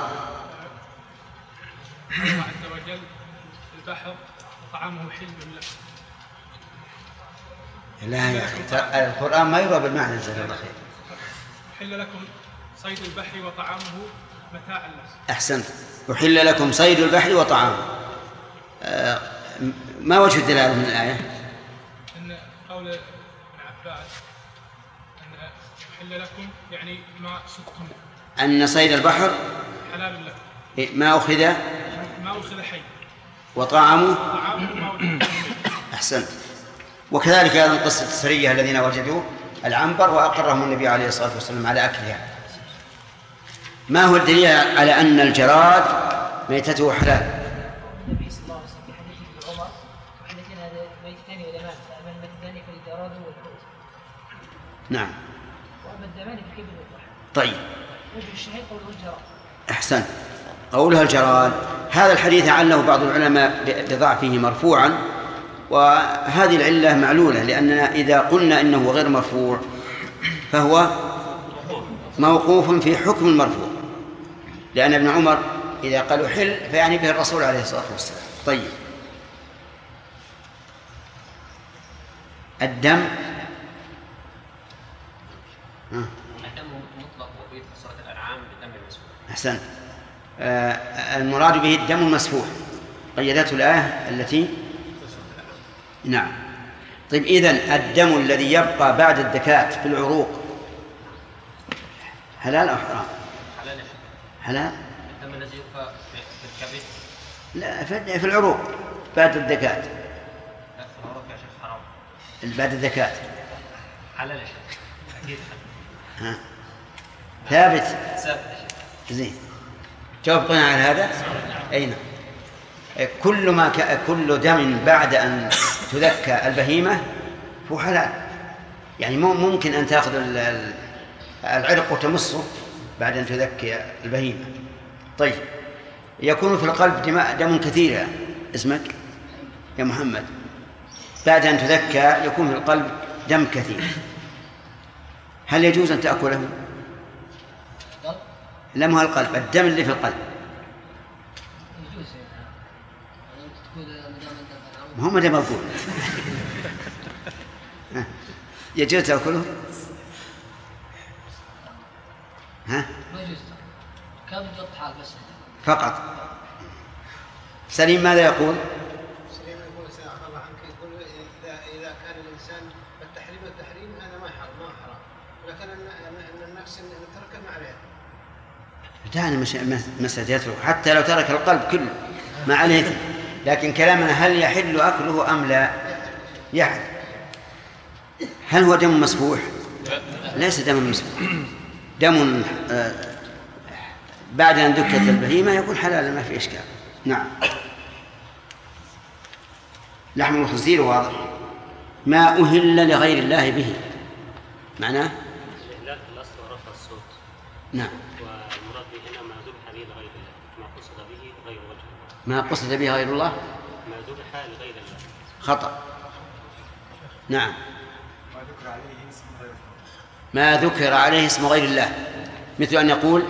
الله عز وجل البحر وطعامه حل لكم. لا يا أخي، القرآن ما يروى بالمعنى، جزاك الله خير. أحل لكم صيد البحر وطعامه متاعا لكم. أحسنت. أحل لكم صيد البحر وطعامه. ما وجه الدلالة من الآية؟ أن قول ابن عباس أن أحل لكم يعني ما صدتم، أن صيد البحر حلال لكم، ما أخذ حي، وطعامه ما وجدتم. أحسنت. وكذلك أيضا قصة السرية الذين وجدوا العنبر وأقرهم النبي عليه الصلاة والسلام على أكلها. ما هو الدليل على أن الجراد ميتته حلال؟ النبي صلى الله عليه وسلم في حديث ابن عمر حديثين هذا ميتتان ودمان، فأما الميتتان فالجراد والحوت. نعم. وأما الدمان فالكبد والضحى. طيب. وجه الشهيد قوله الجراد. أحسن. قولها الجراد. هذا الحديث عله بعض العلماء بضعفه مرفوعا، وهذه العلة معلولة، لأننا إذا قلنا إنه غير مرفوع فهو موقوف في حكم المرفوع، لأن ابن عمر إذا قالوا حل فيعني به الرسول عليه الصلاة والسلام. طيب الدم مطلق وفي سورة الأنعام بالدم المسفوح. أحسن. المراد به الدم المسفوح، قيدته الآية التي نعم. طيب إذن الدم الذي يبقى بعد الدكات في العروق حلال أو حرام؟ حلال. الدم الذي يبقى في الكبد لا، في العروق بعد الدكات. لا، في العروق يا شيخ حرام. بعد الدكات حلال يا شيخ أكيد حلال. ثابت. ثابت. زين. جاوبنا على هذا. أين كل دم بعد أن تذكى البهيمة هو حلال. يعني ممكن أن تأخذ العرق وتمصه بعد أن تذكي البهيمة. طيب يكون في القلب دم كثير. اسمك يا محمد. بعد أن تذكى يكون في القلب دم كثير، هل يجوز أن تأكله؟ لا، ما هو القلب، الدم اللي في القلب. ما هو دم أقول. يجوز تأكله؟ ها؟ ما يجوز. كابد والطحال بس فقط. سليم ماذا يقول؟ سليم يقول سيعفى الله عنك، يقول إذا كان الإنسان التحريم هذا ما حرام، ولكن أن النفس أن ترك ما عليها. دعنا مسألة يترك حتى لو ترك القلب كله ما عليه. لكن كلامنا هل يحل أكله أم لا؟ يحل. هل هو دم مسفوح؟ ليس دم مسفوح. دم بعد أن دكت البهيمة يكون حلالا، ما في إشكال. نعم. لحم الخنزير واضح. ما أهل لغير الله به معناه لا الأصل ورفع الصوت. نعم. والمراد به هنا ما ذبح به لغير الله، ما قصد به غير وجه الله. ما قصد به غير الله ما ذبح لغير الله خطأ. نعم. ما ذكر عليه اسم غير الله، مثل أن يقول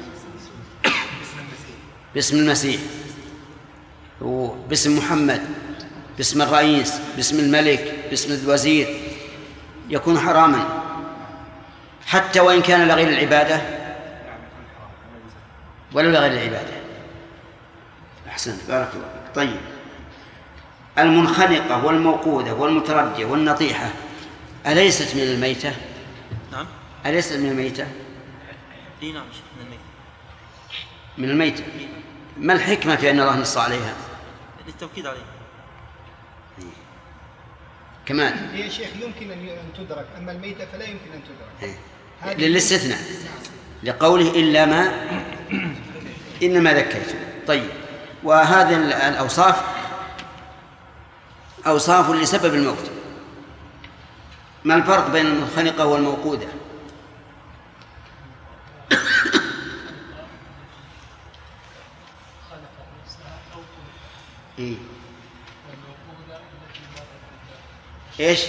باسم المسيح، وباسم محمد، باسم الرئيس، باسم الملك، باسم الوزير، يكون حراما حتى وإن كان لغير العبادة ولا لغير العبادة. أحسنت، بارك الله. طيب المنخنقة والموقوذة والمتردية والنطيحة أليست من الميتة؟ نعم. أليست من الميتة؟ اي نعم من الميتة. من الميتة. ما الحكمة في أن الله نص عليها؟ للتوكيد عليه. كمان هي شيخ يمكن أن تدرك، أما الميتة فلا يمكن أن تدرك. للاستثناء لقوله إلا ما ذكيت. طيب وهذه الأوصاف أوصاف لسبب الموت. ما الفرق بين المنخنقة والموقودة؟ إيه؟ إيش؟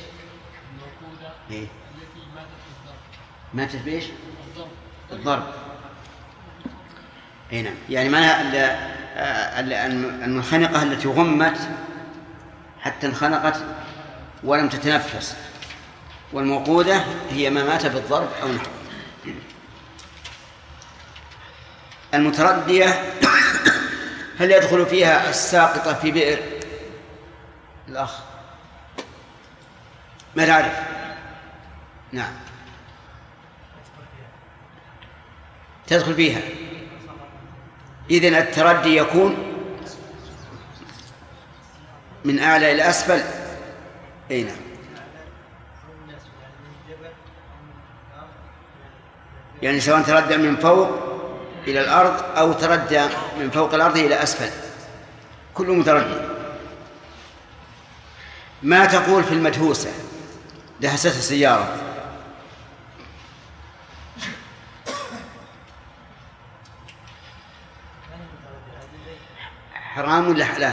إيه؟ ماتت بإيش؟ الضرب. اي نعم، يعني معناها المنخنقة التي غمت حتى انخنقت ولم تتنفس، والموقودة هي ما مات بالضرب أو نحو. المتردية هل يدخل فيها الساقطة في بئر؟ الأخ ما تعرف؟ نعم تدخل فيها. إذن التردي يكون من أعلى إلى أسفل. أي نعم، يعني سواء تردى من فوق إلى الأرض أو تردى من فوق الأرض إلى أسفل، كله متردي. ما تقول في المدهوسة دهستها السيارة؟ حرام ولا حلال؟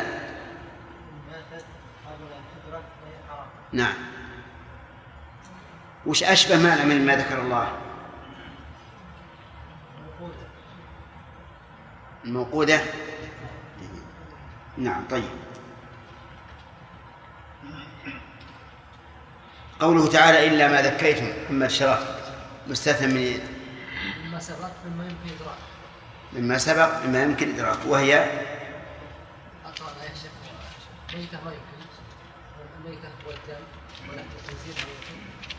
نعم. وش أشبه معنى من ما ذكر الله؟ الموقودة. نعم. طيب، قوله تعالى إلا ما ذكيتم مما الشرف مستثنى من مما سبق مما يمكن إدراك. مما سبق مما يمكن إدراك، وهي أقرأ لا يشك ميتة ما يمكن، الميتة والدم ولحم الخنزير ما يمكن،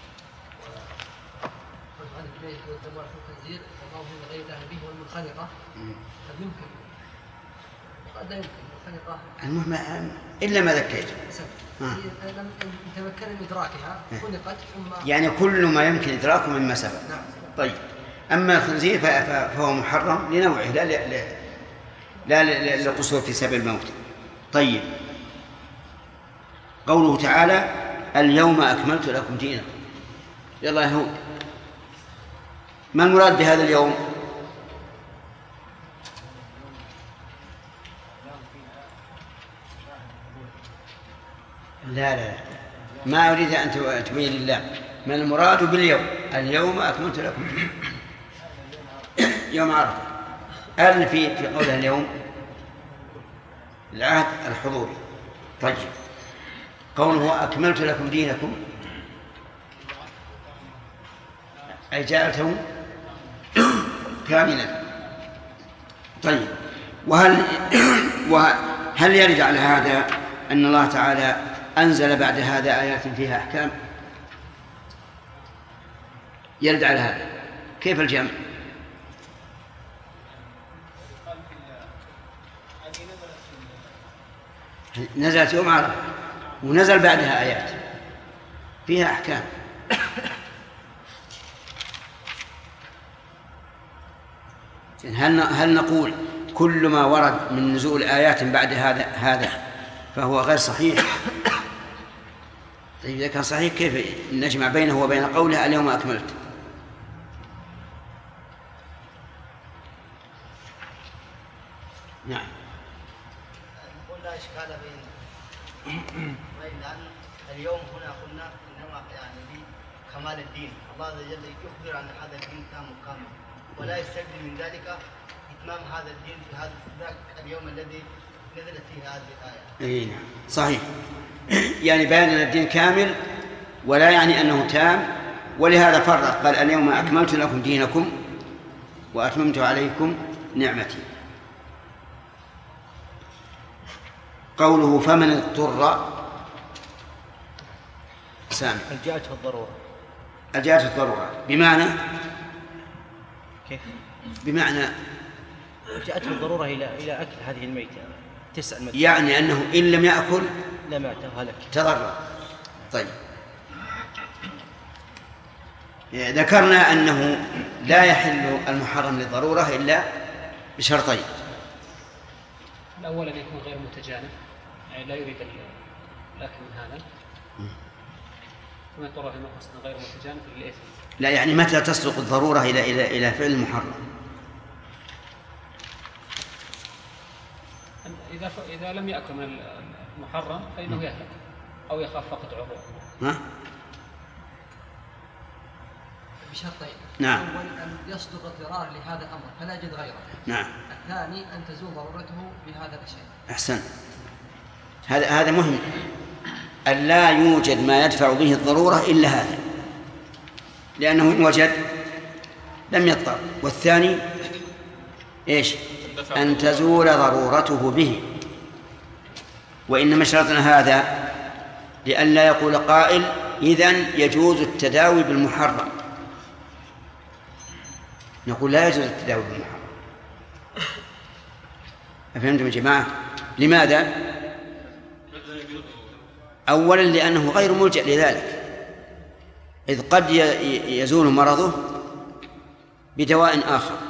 وعن الميت والدم ولحم الخنزير وما من غير ذهبه والمنخنقة قد يمكن وقد لا يمكن. المنخنقة المهم إلا ما ذكيتم لم يتمكن من إدراكها خنقت ثم يعني كل ما يمكن إدراكه مما سبق. نعم. طيب، أما الخنزير فهو محرم لنوعه لا للقصور في سبب الموت. طيب، قوله تعالى اليوم أكملت لكم دينكم. يلا يا هود، ما المراد بهذا اليوم؟ لا ما أريد أن تبين لله ما المراد باليوم. اليوم أكملت لكم يوم عرفة. قال في قولها اليوم العهد الحضوري. طيب، قوله أكملت لكم دينكم أي جعلته كاملا. طيب، وهل يرد على هذا أن الله تعالى أنزل بعد هذا آيات فيها أحكام؟ يرد على هذا. كيف الجمع؟ نزلت يوم عرفة ونزل بعدها آيات فيها أحكام. هل نقول كل ما ورد من نزول آيات بعد هذا فهو غير صحيح؟ طيب، إذا كان صحيح كيف نجمع بينه وبين قوله اليوم أكملت؟ نعم. نقول لا إشكال بين أن اليوم هنا قلنا إنما يعني لكمال الدين، الله عز وجل يخبر عن هذا الدين تام كامل، ولا يستلزم من ذلك إتمام هذا الدين في هذا اليوم الذي نزلت فيه هذه الآية. أي نعم، صحيح. يعني بيان أن الدين كامل ولا يعني أنه تام، ولهذا فرق قال اليوم أكملت لكم دينكم وأتممت عليكم نعمتي. قوله فمن اضطر سامع الجاءته الضرورة. الجاءته الضرورة بمعنى كيف؟ بمعنى جاءته الضرورة إلى أكل هذه الميتة تسأل يعني أنه إن لم يأكل لمات هلك تضرر. طيب، ذكرنا أنه لا يحل المحرم للضرورة إلا بشرطين. الأول أن يكون غير متجانب، يعني لا يريد الأكل من هذا، ومن اضطر إلى قصد غير متجانب للإثم. لا، يعني متى تصدق الضرورة إلى فعل المحرم؟ إذا لم يأكل من المحرم فإنه يهلك أو يخاف فقد عضوه. ها؟ بشرطين. نعم. أول أن يصدر اضطرار لهذا الأمر فلا يجد غيره. نعم. الثاني أن تزول ضرورته بهذا الشيء. أحسن. هذا مهم، أن لا يوجد ما يدفع به الضرورة إلا هذا، لأنه إن وجد لم يضطر. والثاني إيش؟ أن تزول ضرورته به. وإنما شرطنا هذا لئلا يقول قائل إذن يجوز التداوي بالمحرم. نقول لا يجوز التداوي بالمحرم. أفهمتم يا جماعة؟ لماذا؟ أولا لأنه غير ملجأ لذلك، إذ قد يزول مرضه بدواء آخر،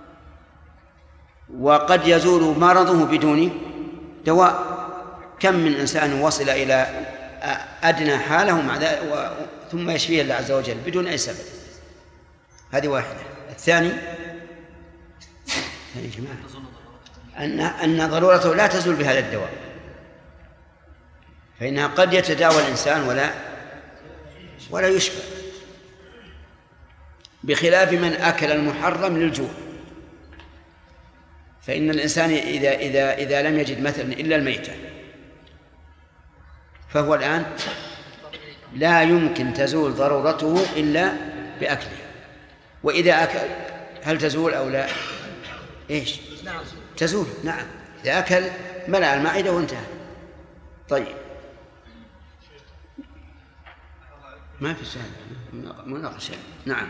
وقد يزول مرضه بدون دواء. كم من إنسان وصل إلى أدنى حاله مع ذلك ثم يشفيه الله عز وجل بدون أي سبب. هذه واحدة. الثاني يا جماعة أن ضرورته لا تزول بهذا الدواء، فإنها قد يتداوى الإنسان ولا يشفى، بخلاف من أكل المحرم للجوع. فإن الإنسان إذا لم يجد مثلا إلا الميتة فهو الآن لا يمكن تزول ضرورته إلا بأكله. وإذا أكل هل تزول أو لا؟ إيش؟ تزول. نعم، إذا أكل ملأ المعدة وانتهى. طيب، ما في سؤال مناقشة. نعم،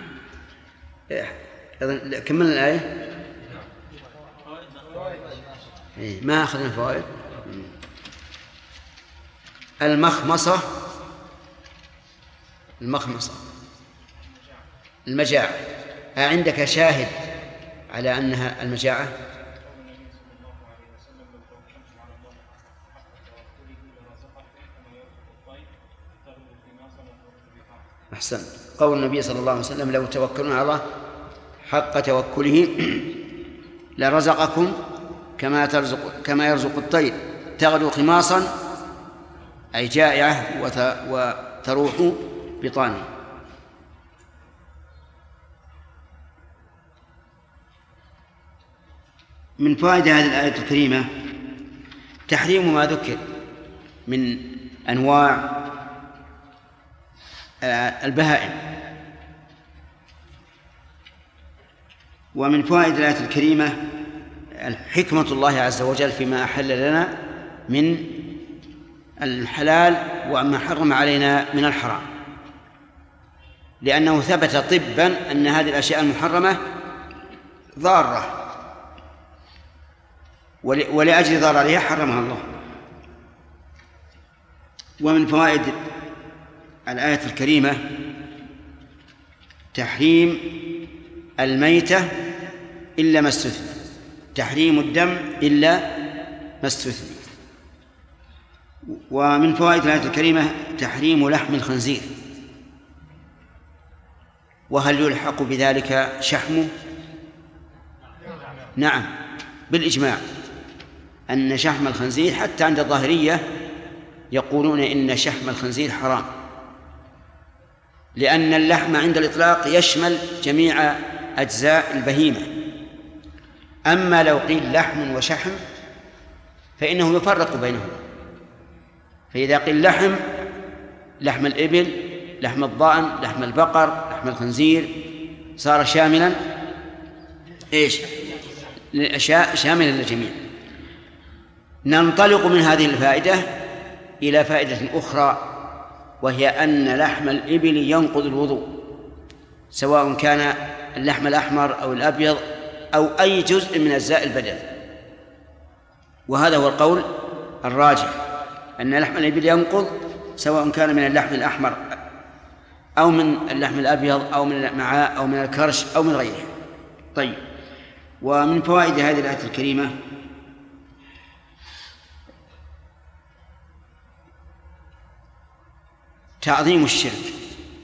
كملنا الآية. ما أخذنا الفوائد. المخمصة المجاعة. عندك شاهد على أنها المجاعة؟ أحسن. قول النبي صلى الله عليه وسلم لو توكلون على الله حق توكله لرزقكم كما يرزق الطير تغدو خماصا، أي جائعة وتروح بطانه. من فوائد هذه الآية الكريمة تحريم ما ذكر من أنواع البهائم. ومن فوائد الآية الكريمة حكمة الله عز وجل فيما أحل لنا من الحلال وما حرم علينا من الحرام، لأنه ثبت طبا أن هذه الأشياء المحرمة ضارة، ولأجل ضررها حرمها الله. ومن فوائد الآية الكريمة تحريم الميتة إلا ما استثنى، تحريم الدم إلا ما استثنى. ومن فوائد الآية الكريمة تحريم لحم الخنزير. وهل يلحق بذلك شحمه؟ نعم، بالإجماع أن شحم الخنزير، حتى عند الظاهرية يقولون إن شحم الخنزير حرام، لأن اللحم عند الإطلاق يشمل جميع أجزاء البهيمة. أما لو قيل لحم وشحم فإنه يفرق بينهم، فإذا قيل لحم الإبل، لحم الضأن، لحم البقر، لحم الخنزير، صار شاملا إيش؟ شاملا للجميع. ننطلق من هذه الفائدة إلى فائدة أخرى، وهي أن لحم الإبل ينقض الوضوء، سواء كان اللحم الأحمر أو الأبيض أو أي جزء من أجزاء البدن. وهذا هو القول الراجح، أن لحم الإبل ينقض سواء كان من اللحم الأحمر أو من اللحم الأبيض أو من المعاء أو من الكرش أو من غيره. طيب، ومن فوائد هذه الآية الكريمة تعظيم الشرك،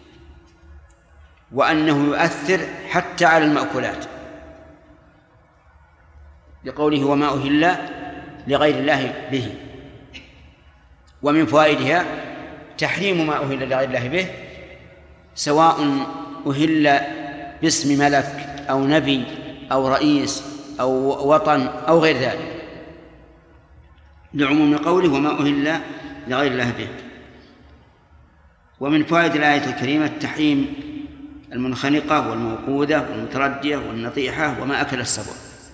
وأنه يؤثر حتى على المأكولات، لقوله وما أهل لغير الله به. ومن فوائدها تحريم ما أهل لغير الله به، سواء أهل باسم ملك أو نبي أو رئيس أو وطن أو غير ذلك، لعموم قوله وما أهل لغير الله به. ومن فوائد الآية الكريمة تحريم المنخنقة والموقودة والمتردية والنطيحة وما أكل السبع.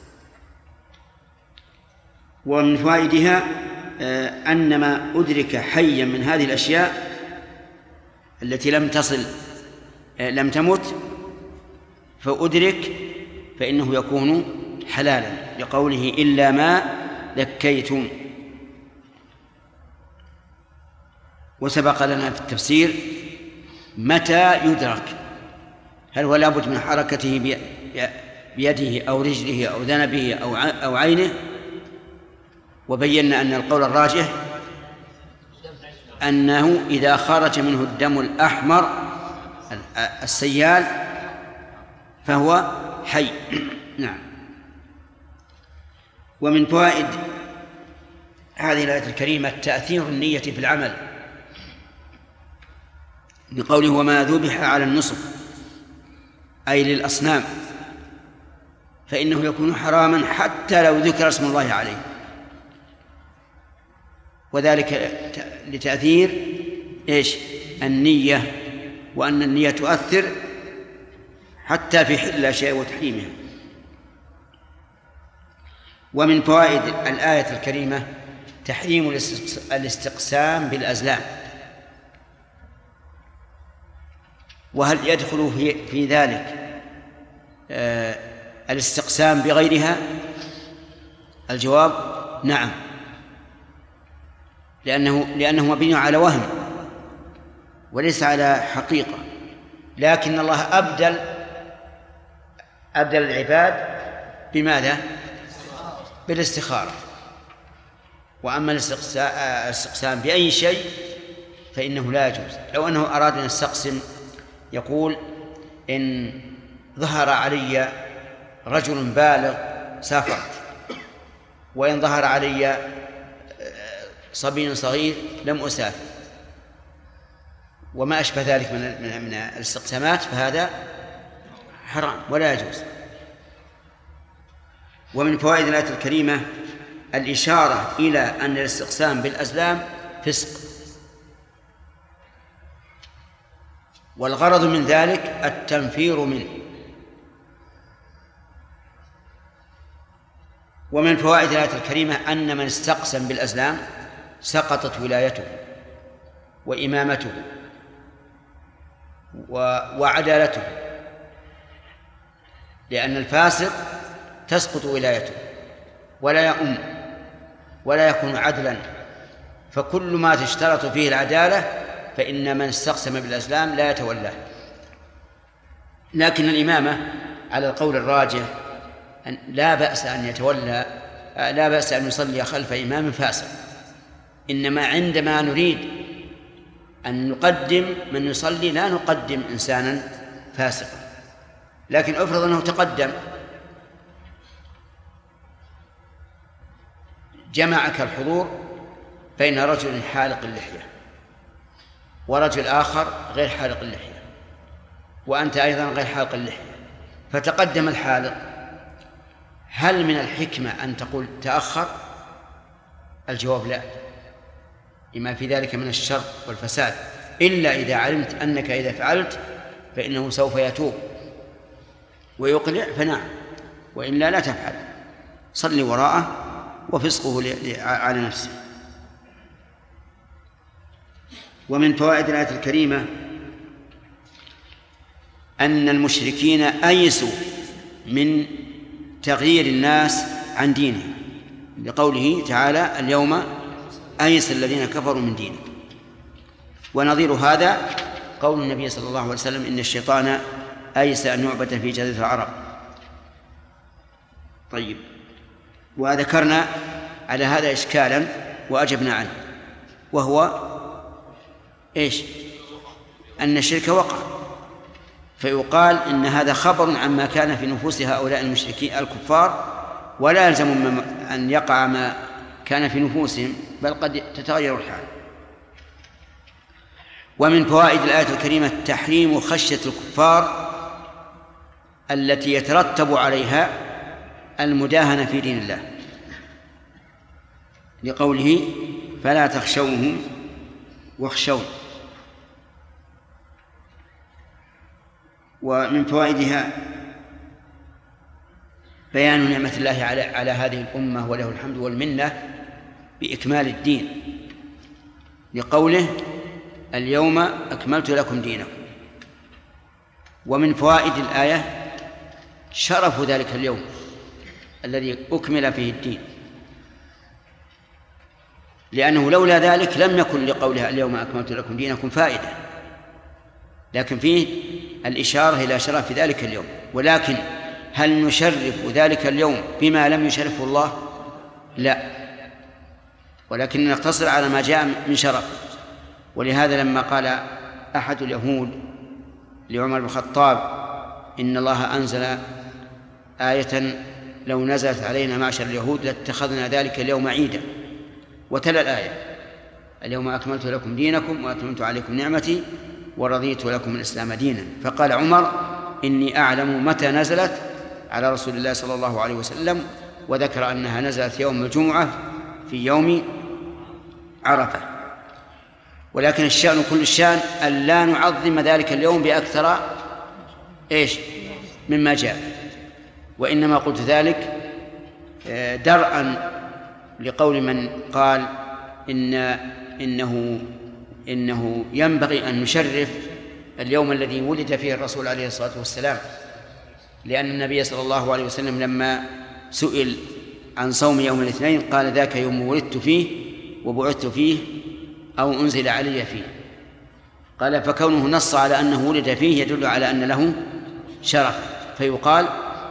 ومن فوائدها أن ما أدرك حيا من هذه الأشياء التي لم تمت فأدرك فإنه يكون حلالا، لقوله إلا ما ذكيتم. وسبق لنا في التفسير متى يدرك، هل هو لابد من حركته بيده أو رجله أو ذنبه أو عينه؟ وبينا أن القول الراجح أنه إذا خرج منه الدم الأحمر السيال فهو حي. نعم. ومن فوائد هذه الآية الكريمة تأثير النية في العمل، بقوله وما ذبح على النصب أي للأصنام، فإنه يكون حراما حتى لو ذكر اسم الله عليه، وذلك لتأثير النية، وأن النية تؤثر حتى في حل الأشياء وتحريمها. ومن فوائد الآية الكريمة تحريم الاستقسام بالأزلام. وهل يدخل في ذلك الاستقسام بغيرها؟ الجواب نعم، لأنه مبني على وهم وليس على حقيقة، لكن الله أبدل العباد بماذا؟ بالاستخارة. وأما الاستقسام بأي شيء فإنه لا يجوز. لو أنه أراد أن يستقسم يقول إن ظهر علي رجل بالغ سافرت، وإن ظهر علي صبي صغير لم أسافر، وما أشبه ذلك من الاستقسامات، فهذا حرام ولا يجوز. ومن فوائد الآية الكريمة الإشارة إلى أن الاستقسام بالأزلام فسق، والغرض من ذلك التنفير منه. ومن فوائد الآية الكريمة أن من استقسم بالأزلام سقطت ولايته وإمامته وعدالته، لأن الفاسق تسقط ولايته ولا يؤم ولا يكون عدلا، فكل ما تشترط فيه العدالة فإن من استقسم بالأزلام لا يتولاه. لكن الإمامة على القول الراجح لا بأس أن يتولى، لا بأس أن يصلي خلف إمام فاسق، إنما عندما نريد أن نقدم من يصلي لا نقدم إنسانا فاسقا. لكن أفرض أنه تقدم جمعك الحضور بين رجل حالق اللحية ورجل آخر غير حالق اللحية، وأنت أيضا غير حالق اللحية، فتقدم الحالق، هل من الحكمة أن تقول تأخر؟ الجواب لا، لما في ذلك من الشر والفساد، إلا إذا علمت أنك إذا فعلت فإنه سوف يتوب ويقلع فنعم، وإلا لا تفعل، صل وراءه وفسقه على نفسه. ومن فوائد الآية الكريمة أن المشركين أيسوا من تغيير الناس عن دينه، لقوله تعالى اليوم أيس الذين كفروا من دينه. ونظير هذا قول النبي صلى الله عليه وسلم إن الشيطان أيس أن يعبد في جزيرة العرب. طيب، وذكرنا على هذا إشكالا وأجبنا عنه، وهو أن الشرك وقع، فيقال إن هذا خبر عما كان في نفوس هؤلاء المشركين الكفار، ولا يلزم أن يقع كان في نفوسهم، بل قد تتغير الحال. ومن فوائد الآية الكريمة تحريم خشية الكفار التي يترتب عليها المداهنة في دين الله، لقوله فلا تخشوهم واخشون. ومن فوائدها بيان نعمة الله على هذه الأمة وله الحمد والمنة بإكمال الدين، لقوله اليوم أكملت لكم دينكم. ومن فوائد الآية شرف ذلك اليوم الذي أكمل فيه الدين، لأنه لولا ذلك لم يكن لقولها اليوم أكملت لكم دينكم فائدة، لكن فيه الإشارة إلى شرف ذلك اليوم. ولكن هل نشرف ذلك اليوم بما لم يشرفه الله؟ لا، ولكن نقتصر على ما جاء من شرف. ولهذا لما قال أحد اليهود لعمر بن الخطاب إن الله أنزل آية لو نزلت علينا معشر اليهود لاتخذنا ذلك اليوم عيدا، وتلا الآية اليوم أكملت لكم دينكم وأتممت عليكم نعمتي ورضيت لكم الإسلام دينا. فقال عمر إني أعلم متى نزلت على رسول الله صلى الله عليه وسلم، وذكر أنها نزلت يوم الجمعة في يوم عرفة. ولكن الشأن كل الشأن أن لا نعظم ذلك اليوم بأكثر مما جاء، وإنما قلت ذلك درءا لقول من قال إنه ينبغي أن نشرف اليوم الذي ولد فيه الرسول عليه الصلاة والسلام، لأن النبي صلى الله عليه وسلم لما سئل عن صوم يوم الاثنين قال ذاك يوم ولدت فيه وبعثت فيه أو أنزل علي فيه. قال فكونه نص على أنه ولد فيه يدل على أن له شرف، فيقال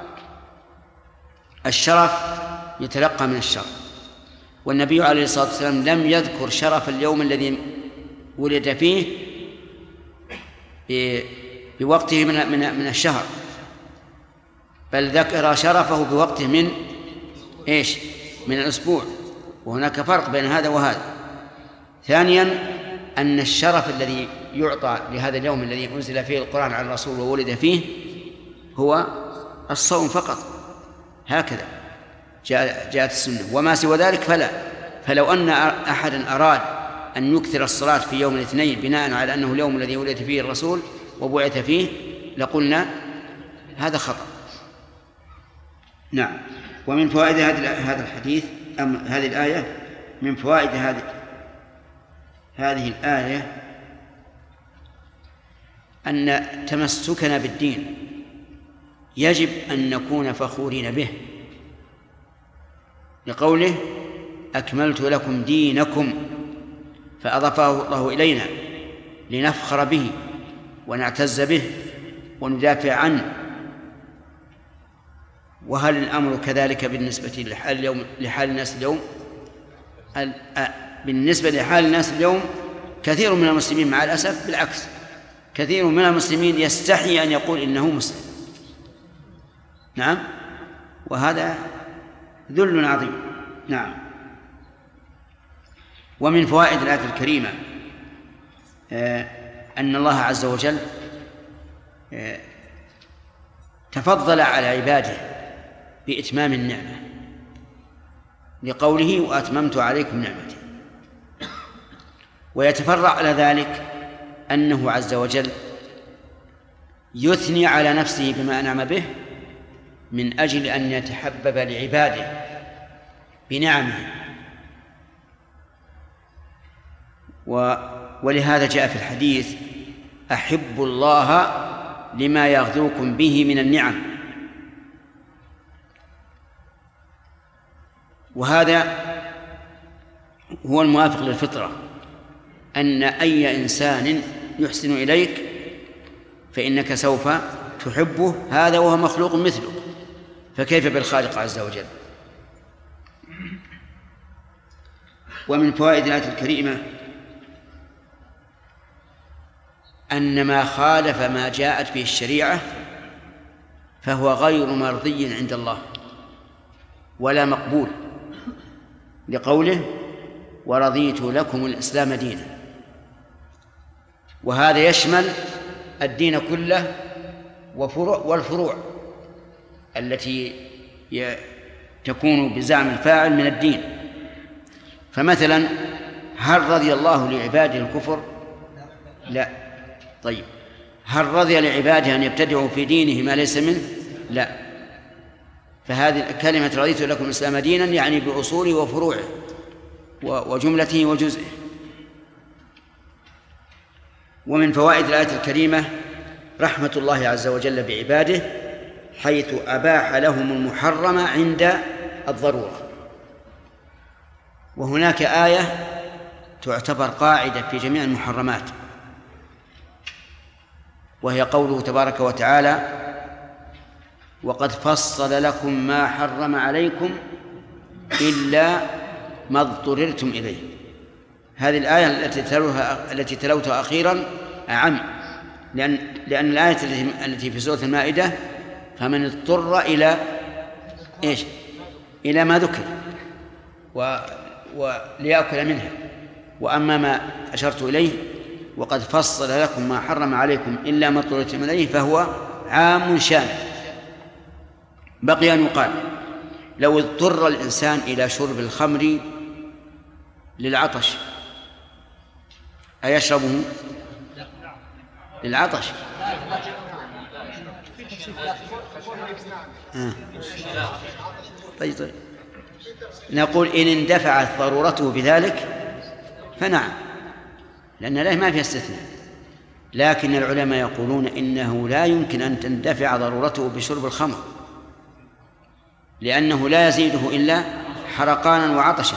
الشرف يتلقى من الشرف. والنبي عليه الصلاة والسلام لم يذكر شرف اليوم الذي ولد فيه بوقته من الشهر، بل ذكر شرفه بوقته من الأسبوع، وهناك فرق بين هذا وهذا. ثانيا أن الشرف الذي يعطى لهذا اليوم الذي أنزل فيه القرآن على الرسول وولد فيه هو الصوم فقط، هكذا جاءت السنة، وما سوى ذلك فلا. فلو أن أحدا أراد أن يكثر الصلاة في يوم الاثنين بناء على أنه اليوم الذي ولد فيه الرسول وبعث فيه لقلنا هذا خطأ. نعم. ومن فوائد هذا الحديث هذه الآية، من فوائد هذه الآية أن تمسكنا بالدين يجب أن نكون فخورين به، لقوله أكملت لكم دينكم، فأضافه الله إلينا لنفخر به ونعتز به وندافع عنه. وهل الأمر كذلك بالنسبة لحال الناس اليوم؟ بالنسبة لحال الناس اليوم كثير من المسلمين مع الأسف بالعكس، كثير من المسلمين يستحي أن يقول إنه مسلم. نعم، وهذا ذل عظيم. نعم. ومن فوائد الآية الكريمة أن الله عز وجل تفضل على عباده بإتمام النعمة، لقوله وأتممت عليكم نعمتي. ويتفرع على ذلك أنه عز وجل يثني على نفسه بما أنعم به من أجل أن يتحبب لعباده بنعمه. ولهذا جاء في الحديث أحبوا الله لما يغذوكم به من النعم. وهذا هو الموافق للفطرة، أن أي إنسان يحسن إليك فإنك سوف تحبه، هذا وهو مخلوق مثلك، فكيف بالخالق عز وجل. ومن فوائد الآية الكريمة أن ما خالف ما جاءت به الشريعة فهو غير مرضي عند الله ولا مقبول، لقوله ورضيت لكم الإسلام دينا، وهذا يشمل الدين كله والفروع التي تكون بزعم الفاعل من الدين. فمثلا هل رضي الله لعباده الكفر؟ لا. طيب هل رضي لعباده أن يبتدعوا في دينه ما ليس منه؟ لا. فهذه كلمة رضيت لكم الإسلام دينا يعني بأصوله وفروعه وجملته وجزئه. ومن فوائد الآية الكريمة رحمة الله عز وجل بعباده حيث أباح لهم المحرم عند الضرورة. وهناك آية تعتبر قاعدة في جميع المحرمات، وهي قوله تبارك وتعالى وقد فصل لكم ما حرم عليكم إلا ما اضطررتم إليه. هذه الآية التي تلوتها أخيرا أعم، لأن الآية التي في سورة المائدة فمن اضطر إلى إيش؟ إلى ما ذكر وليأكل منها. وأما ما أشرت إليه وقد فصل لكم ما حرم عليكم إلا ما اضطررتم إليه فهو عام شامل. بقي أن يقال لو اضطر الإنسان إلى شرب الخمر للعطش أيشربه للعطش؟ طيب نقول إن اندفعت ضرورته بذلك فنعم، لأن له ما فيها استثناء. لكن العلماء يقولون إنه لا يمكن أن تندفع ضرورته بشرب الخمر، لأنه لا يزيده إلا حرقانا وعطشا.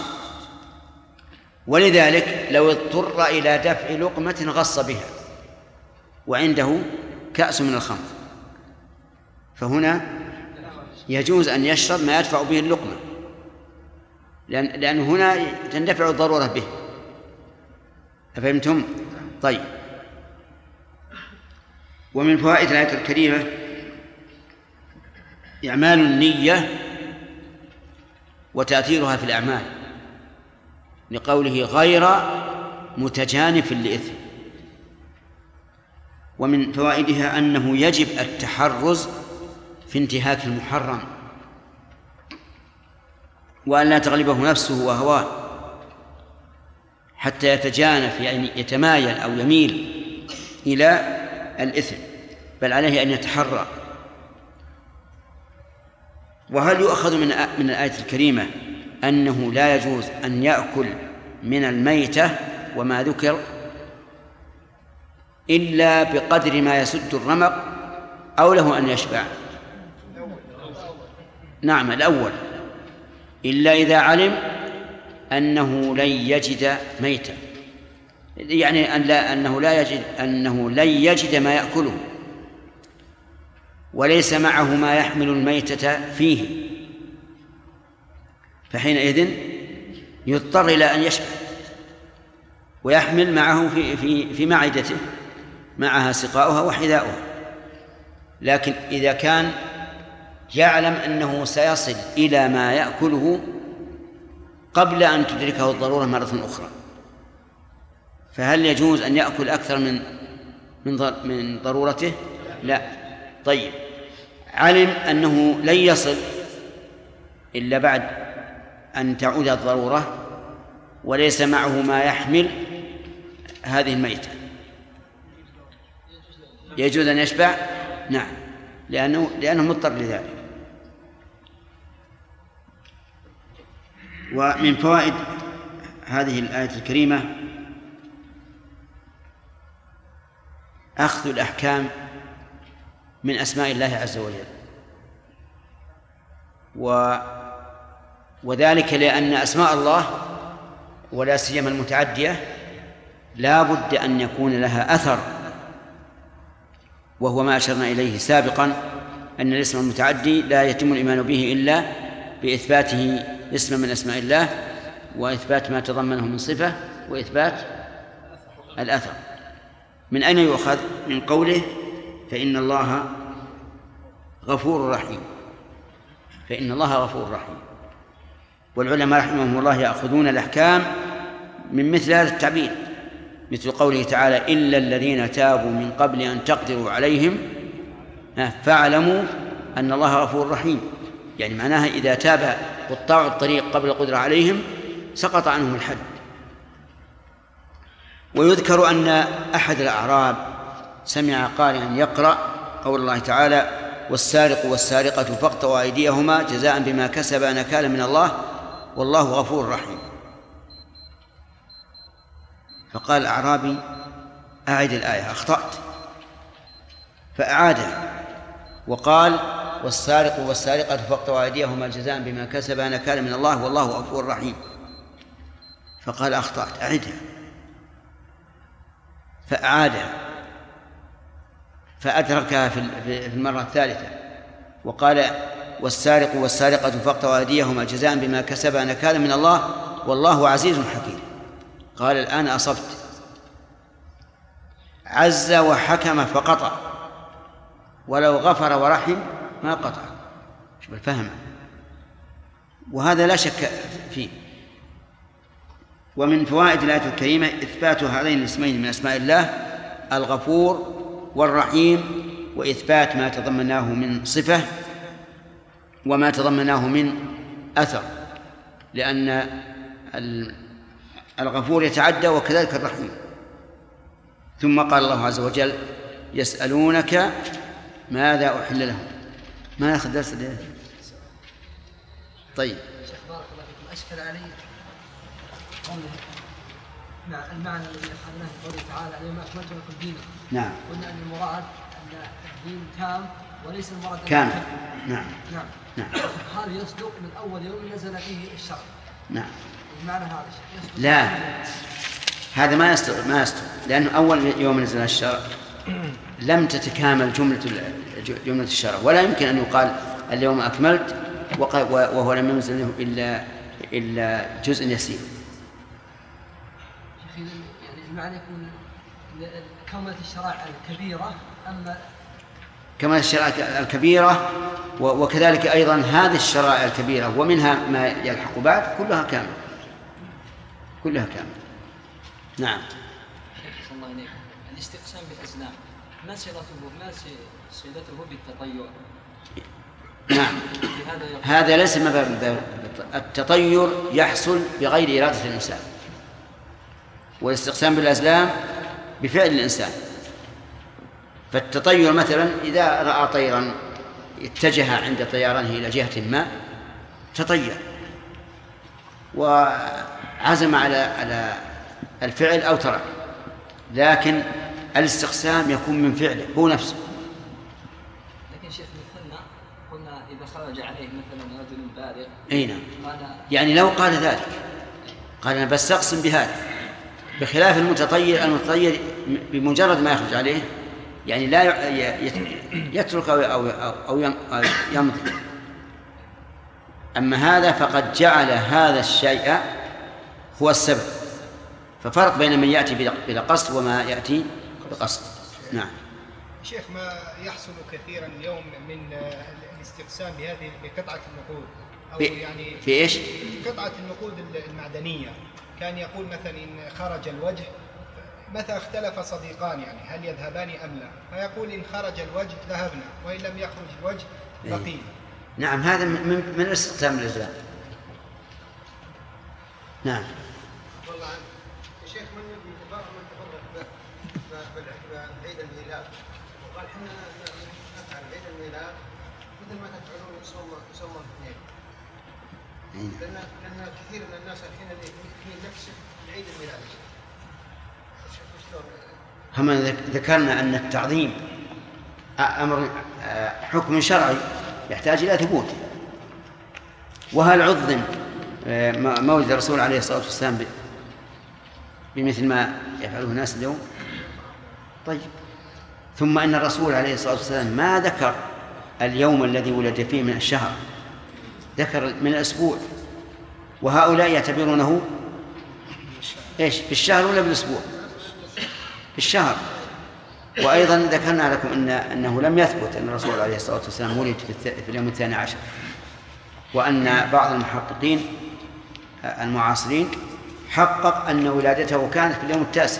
ولذلك لو اضطر إلى دفع لقمة غص بها وعنده كأس من الخمر فهنا يجوز أن يشرب ما يدفع به اللقمة، لأن هنا تندفع الضرورة به. أفهمتم؟ طيب. ومن فوائد الآية الكريمة إعمال النية وتأثيرها في الأعمال، لقوله غير متجانف لإثم. ومن فوائدها أنه يجب التحرز في انتهاك المحرم وأن لا تغلبه نفسه وهواه حتى يتجانف، يعني يتمايل أو يميل إلى الإثم، بل عليه أن يتحرى. وهل يؤخذ من الآية الكريمة أنه لا يجوز أن يأكل من الميتة وما ذكر إلا بقدر ما يسد الرمق أو له أن يشبع؟ نعم الأول، إلا إذا علم أنه لن يجد ميتا، يعني أنه لن يجد ما يأكله وليس معه ما يحمل الميتة فيه، فحينئذ يضطر إلى أن يشبع ويحمل معه في معدته معها سقاؤها وحذاؤها. لكن إذا كان يعلم أنه سيصل إلى ما يأكله قبل أن تدركه الضرورة مرة أخرى، فهل يجوز أن يأكل أكثر من ضرورته؟ لا. طيب علم أنه لن يصل إلا بعد أن تعود الضرورة وليس معه ما يحمل هذه الميتة، يجوز أن يشبع؟ نعم، لأنه مضطر لذلك. ومن فوائد هذه الآية الكريمة أخذ الأحكام من أسماء الله عز وجل، وذلك لأن أسماء الله ولا سيما المتعدية لا بد أن يكون لها أثر، وهو ما أشرنا إليه سابقا أن الاسم المتعدي لا يتم الإيمان به إلا بإثباته اسم من أسماء الله وإثبات ما تضمنه من صفة وإثبات الأثر. من أين يؤخذ؟ من قوله فإن الله غفور رحيم، فإن الله غفور رحيم. والعلماء رحمهم الله يأخذون الأحكام من مثل هذا التعبير، مثل قوله تعالى إلا الذين تابوا من قبل أن تقدروا عليهم فاعلموا أن الله غفور رحيم. يعني معناها إذا تاب قطاع الطريق قبل القدرة عليهم سقط عنهم الحد. ويذكر أن أحد الأعراب سمع قارئا يقرأ قول الله تعالى والسارق والسارقة فاقطعوا أيديهما جزاء بما كسبا نكالا من الله والله غفور رحيم. فقال الأعرابي أعد الآية، أخطأت، فأعادها وقال والسارق والسارقة فاقطعوا أيديهما جزاء بما كسبا نكالا من الله والله غفور رحيم. فقال أخطأت، أعدها، فأعادها فأدركها في المرة الثالثة وقال والسارق والسارقة فاقطعوا أيديهما جزاء بما كسبا نكالا من الله والله عزيز حكيم. قال الآن أصبت، عز وحكم فقطع، ولو غفر ورحم ما قطع. شوف الفهم، وهذا لا شك فيه. ومن فوائد الآية الكريمة إثبات هذين الاسمين من أسماء الله الغفور والرحيم، وإثبات ما تضمناه من صفة وما تضمناه من أثر، لأن الغفور يتعدى وكذلك الرحيم. ثم قال الله عز وجل يسألونك ماذا أحل لهم. ما نأخذ درس اليوم؟ طيب شيخ بارك الله فيكم، أشكل علي المعنى الذي أخذناه في قوله تعالى اليوم أكملت لكم دينكم. نعم. قلنا أن المراد أن الدين تام وليس المراد كامل. نعم. نعم. نعم. هذا يصدق من أول يوم نزل فيه الشرع. نعم. المعنى هذا يصدق. لا، هذا ما يصدق، لأنه أول يوم نزل الشرع لم تتكامل جملة الشرع، ولا يمكن أن يقال اليوم أكملت وهو لم ينزل له إلا جزء يسير. يعني المعنى يكون كملت الشرائع الكبيرة أما كما الشرائع الكبيرة وكذلك أيضا هذه الشرائع الكبيرة ومنها ما يلحق بعد كلها كامل، كلها كامل. نعم. أحسن الله إليكم. الاستقسام بالأزلام ما صلته بالتطير؟ نعم. هذا ليس من باب التطير، يحصل بغير إرادة الإنسان، والاستقسام بالأزلام بفعل الإنسان. فالتطير مثلا إذا رأى طيرا اتجه عند طيرانه إلى جهة ما تطير وعزم على الفعل أو ترك، لكن الاستقسام يكون من فعله هو نفسه. لكن شيخ مثلنا قلنا إذا خرج عليه مثلا رجل بالغ. أي نعم. يعني لو قال ذلك قال أنا بستقسم بهذا، بخلاف المتطير بمجرد ما يخرج عليه يعني لا يترك أو يمضي. أما هذا فقد جعل هذا الشيء هو السبب، ففرق بين من يأتي بلا قصد وما يأتي بقصد. نعم. شيخ، ما يحصل كثيرا اليوم من الاستقسام بقطعة النقود أو يعني في إيش؟ قطعة النقود المعدنية، كان يقول مثلا إن خرج الوجه، متى اختلف صديقان يعني هل يذهبان أم لا، فيقول إن خرج الوجه ذهبنا وإن لم يخرج الوجه بقينا. نعم، هذا من الاستقسام بالأزلام. نعم. والله يا شيخ من تفرق بعيد الميلاد وقال احنا نفعل عيد الميلاد مثل ما تفعلون يصوم الاثنين، لأن كثير من الناس الحين اللي في نفس عيد الميلاد. هم ذكرنا أن التعظيم أمر حكم شرعي يحتاج إلى ثبوت، وهل عظم مولد الرسول عليه الصلاة والسلام بمثل ما يفعله الناس اليوم؟ طيب، ثم أن الرسول عليه الصلاة والسلام ما ذكر اليوم الذي ولد فيه من الشهر، ذكر من الأسبوع، وهؤلاء يعتبرونه إيش؟ بالشهر ولا بالأسبوع؟ بالشهر. وأيضا ذكرنا لكم أنه لم يثبت أن الرسول عليه الصلاة والسلام ولد في اليوم 12، وأن بعض المحققين المعاصرين حقق أن ولادته كانت في اليوم التاسع.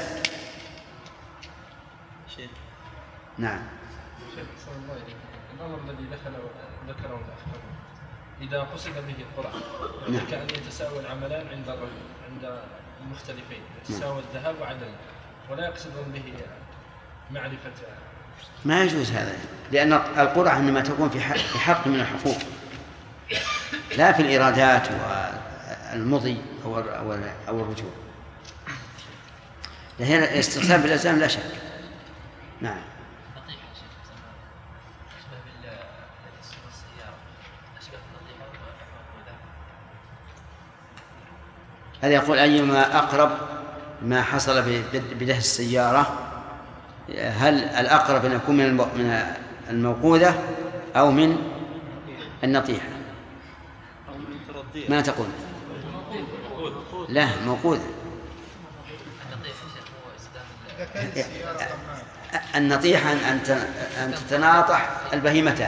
نعم. الأمر الذي ذكره الأخ إذا قصد به القرآن كأن يتساوى العملان عند المختلفين، يتساوى الذهاب وعدم، ولا يقصدون به معرفة. ما يجوز هذا، لأن القرعة إنما تكون في حق من الحقوق، لا في الإيرادات والمضي أو الرجوع. هنا الاستغلال بالأزلام لا شك. نعم. هذا يقول أيما أقرب ما حصل بدهس السيارة، هل الأقرب أن يكون من الموقوذة أو من النطيحة؟ ما تقول؟ لا، موقوذة. النطيحة أن تتناطح البهيمتان،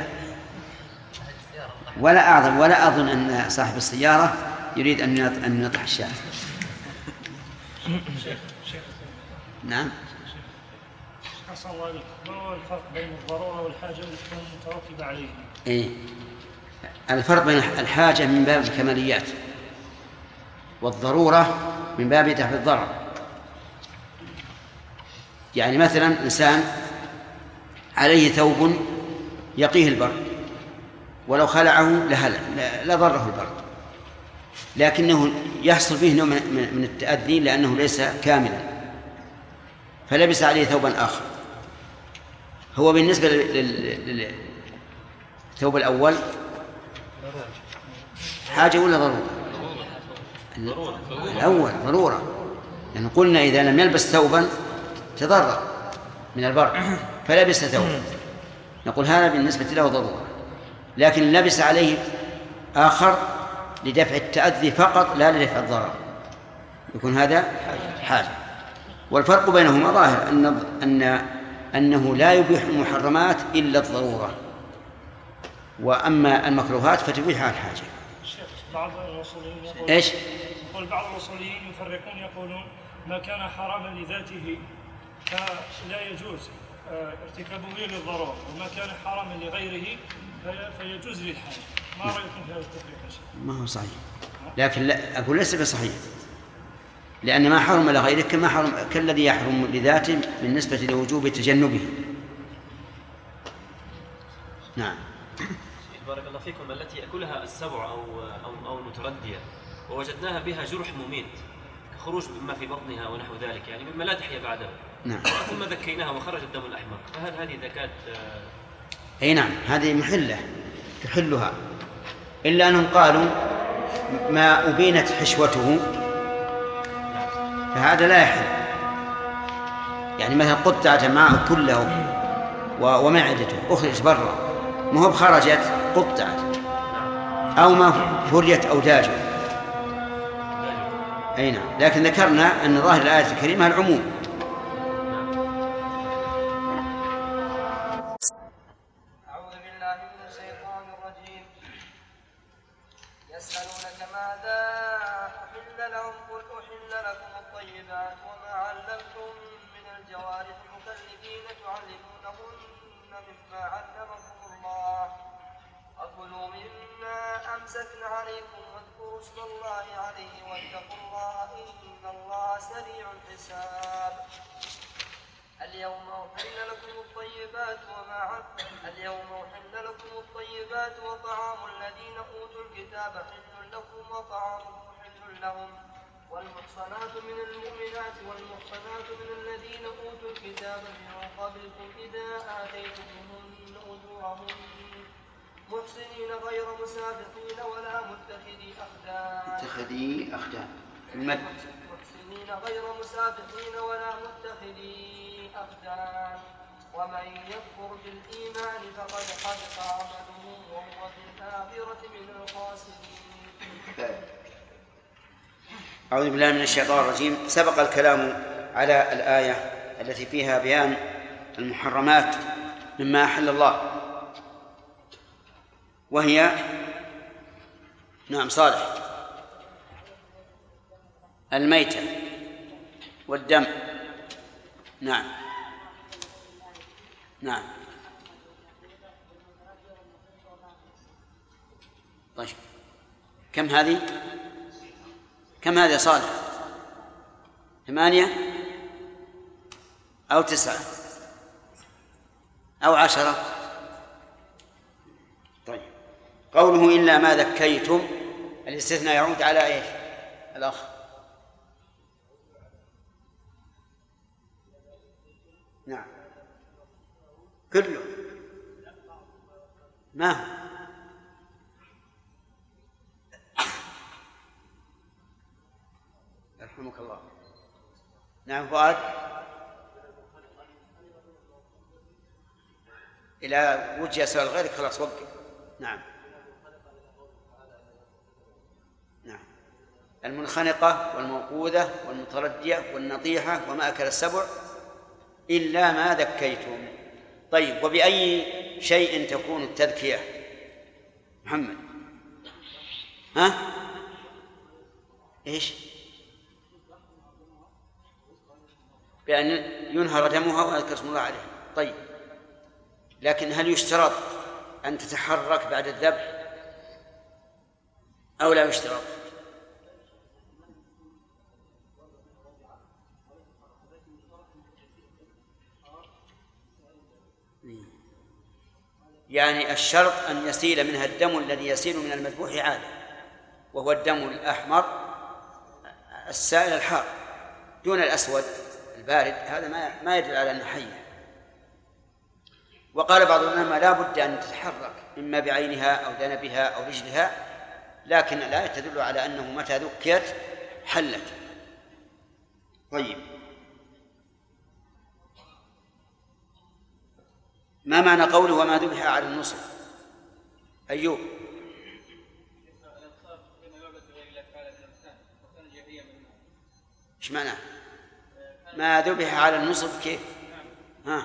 ولا أظن أن صاحب السيارة يريد أن ينطح الشاة. نعم. أحسن الله عليك، ما هو الفرق بين الضرورة والحاجة اللي تكون مترتبة عليه؟ الفرق بين الحاجة من باب الكماليات، والضرورة من باب دفع الضرر. يعني مثلا إنسان عليه ثوب يقيه البرد، ولو خلعه لضره البرد، لكنه يحصل فيه نوع من التأذي لأنه ليس كاملا، فلبس عليه ثوبا آخر. هو بالنسبة للثوب الأول حاجة ولا ضرورة؟ الأول ضرورة، يعني قلنا إذا لم يلبس ثوبا تضرر من البرد فلبس ثوبا، نقول هذا بالنسبة له ضرورة. لكن لبس عليه آخر لدفع التأذي فقط لا لدفع الضرر، يكون هذا حاجة. والفرق بينهما ظاهر أنه لا يبيح المحرمات إلا الضرورة، وأما المكروهات فتبيحها الحاجة. بعض الأصوليين يقول إيش؟ بعض الأصوليين يفرقون، يقولون ما كان حراما لذاته فلا يجوز ارتكابه للضرورة، وما كان حراما لغيره فيجوز للحاجة. ما رأيكم في هذا التفريق يا شيخ؟ ما هو صحيح، لكن لا أقول ليس بصحيح، لأن ما حرم لغيره كالذي يحرم لذاته بالنسبة لوجوب تجنبه. نعم. بارك الله فيكم. التي أكلها السبع أو المتردية ووجدناها بها جرح مميت كخروج مما في بطنها ونحو ذلك، يعني مما لا تحيا بعده. نعم. ثم ذكيناها وخرج الدم الأحمر، فهل هذه ذكاة؟ أي نعم، هذه محلة تحلها، إلا أنهم قالوا ما أبينت حشوته فهذا لا يحل. يعني مثلا قطعت معه كله ومعدته أخرج برا، ما هو بخرجت قطعت، أو ما فريت أوداجه. أي نعم، لكن ذكرنا أن ظاهر الآية الكريمة العموم. أعوذ بالله من الشيطان الرجيم. يسألونك ماذا أحل لهم قل أحل لكم الطيبات وما علمتم من الجوارح مكلفين تعلمونهن مما علمكم الله، فكلوا مما أمسكن عليكم واذكروا اسم الله عليه واتقوا الله إن الله سريع الحساب. اليوم أحل لكم الطيبات وطعام الذين أوتوا الكتاب حل لكم وطعامكم حل لهم، والمحصنات من المؤمنات والمحصنات من الذين أوتوا الكتاب من قبلكم إذا آتيتموهن أجورهن محصنين غير مسافحين ولا متخذي أخدان محسنين غير مسافحين ولا متخذي أخدان، ومن يكفر بالإيمان فقد حبط عمله وهو في الآخرة من الخاسرين. أعوذ بالله من الشيطان الرجيم. سبق الكلام على الآية التي فيها بيان المحرمات مما أحل الله، وهي نعم صالح الميتة والدم. نعم نعم. طيب كم هذه صالح؟ 8 أو 9 أو 10؟ طيب قوله إلا ما ذكيتم، الاستثناء يعود على إيش الأخ؟ نعم كله. ما هو؟ يرحمك الله. نعم فؤاد. إلى وجه سؤال غيرك خلاص وقف. نعم نعم. المنخنقة والموقوذة والمتردية والنطيحة وما أكل السبع إلا ما ذكيتم. طيب وبأي شيء تكون التذكية محمد؟ ها؟ إيش؟ بأن ينهر دمها ويذكر اسم الله عليه. طيب لكن هل يشترط أن تتحرك بعد الذبح أو لا يشترط؟ يعني الشرط أن يسيل منها الدم الذي يسيل من المذبوح عادة، وهو الدم الأحمر السائل الحار دون الأسود البارد، هذا ما يدل على أنها حية. وقال بعض العلماء لا بد أن تتحرك إما بعينها أو ذنبها أو رجلها، لكن الآية تدل على أنه متى ذكرت حلت. طيب ما معنى قوله وما ذبح على النصب؟ أيوب. إيش معناه ما ذبح على النصب؟ كيف؟ ها؟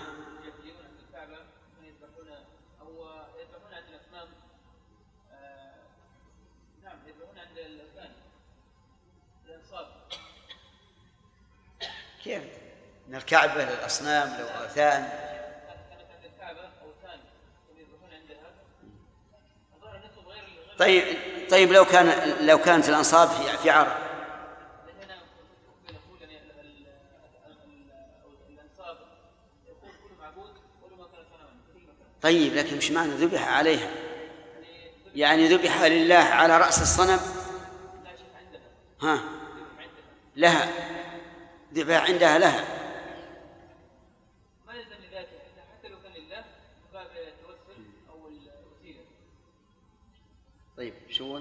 كيف؟ من الكعبة للأصنام لو أوثان. طيب لو كانت الأنصاب في عرب. طيب لكن مش معنى ذبح عليها؟ يعني ذبح لله على رأس الصنم؟ ها لها ذبح عندها لها. ما يلزم لذاته حتى لو كان لله باب التوسل أو الوسيلة. طيب شو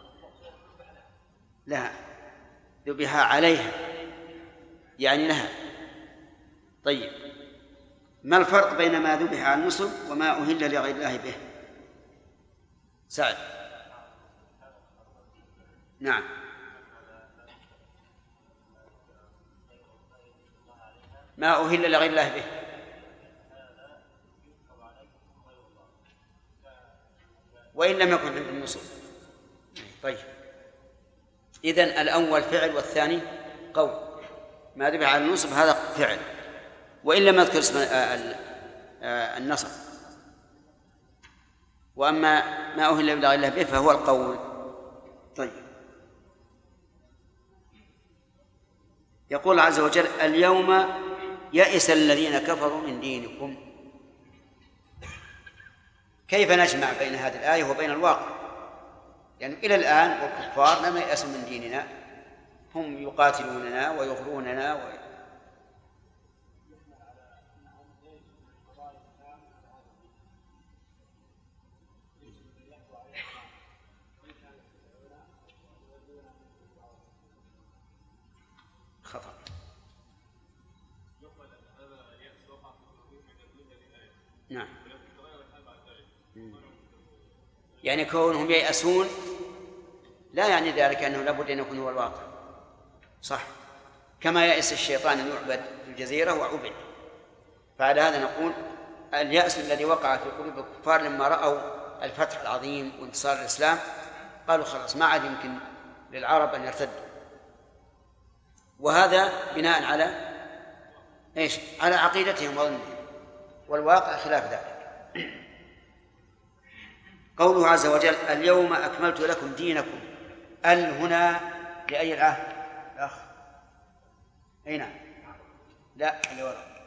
لها؟ ذبح عليها يعني لها. طيب ما الفرق بين ما ذبح على النصب وما أهل لغير الله به؟ سعد. نعم ما أهل لغير الله به وإن لم يكن عند النصب. طيب إذن الأول فعل والثاني قول. ما ذبح على النصب هذا فعل وإن لم يذكر اسم النصب، وأما ما أهل لغير الله به فهو القول. طيب يقول الله عز وجل اليوم يئس الذين كفروا من دينكم. كيف نجمع بين هذه الآية وبين الواقع؟ يعني إلى الآن والكفار لم ييأسوا من ديننا، هم يقاتلوننا ويغروننا خطأ. نعم يعني كونهم ييأسون لا يعني ذلك أنه لابد أن يكون هو الواقع. صح، كما يأس الشيطان أن يعبد في الجزيرة وعبد. فعلى هذا نقول اليأس الذي وقع في قلوب الكفار لما رأوا الفتح العظيم وانتصار الإسلام قالوا خلاص ما عاد يمكن للعرب أن يرتدوا. وهذا بناء على إيش؟ على عقيدتهم وظنهم، والواقع خلاف ذلك. قوله عز وجل اليوم أكملت لكم دينكم، هنا لأي العهد؟ الأخ أين؟ لا اللي وراء.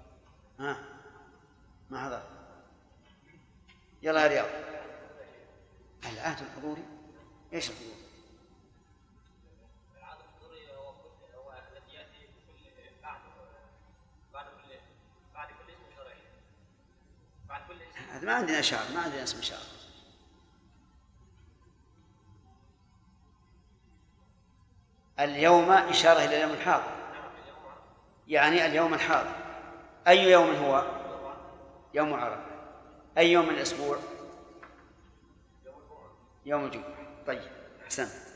ما حضر. يلا يا رياض. العهد الحضوري ايش الحضور؟ العهد الحضوري هو الذي ياتي بكل بعد كل اسم شرعي. بعد كل اسم. هذا ما عندنا شعر، ما عندنا اسم شعر. اليوم إشارة إلى اليوم الحاضر، يعني اليوم الحاضر. أي يوم هو؟ يوم عرفة. أي يوم من الأسبوع؟ يوم الجمعة. طيب أحسنت.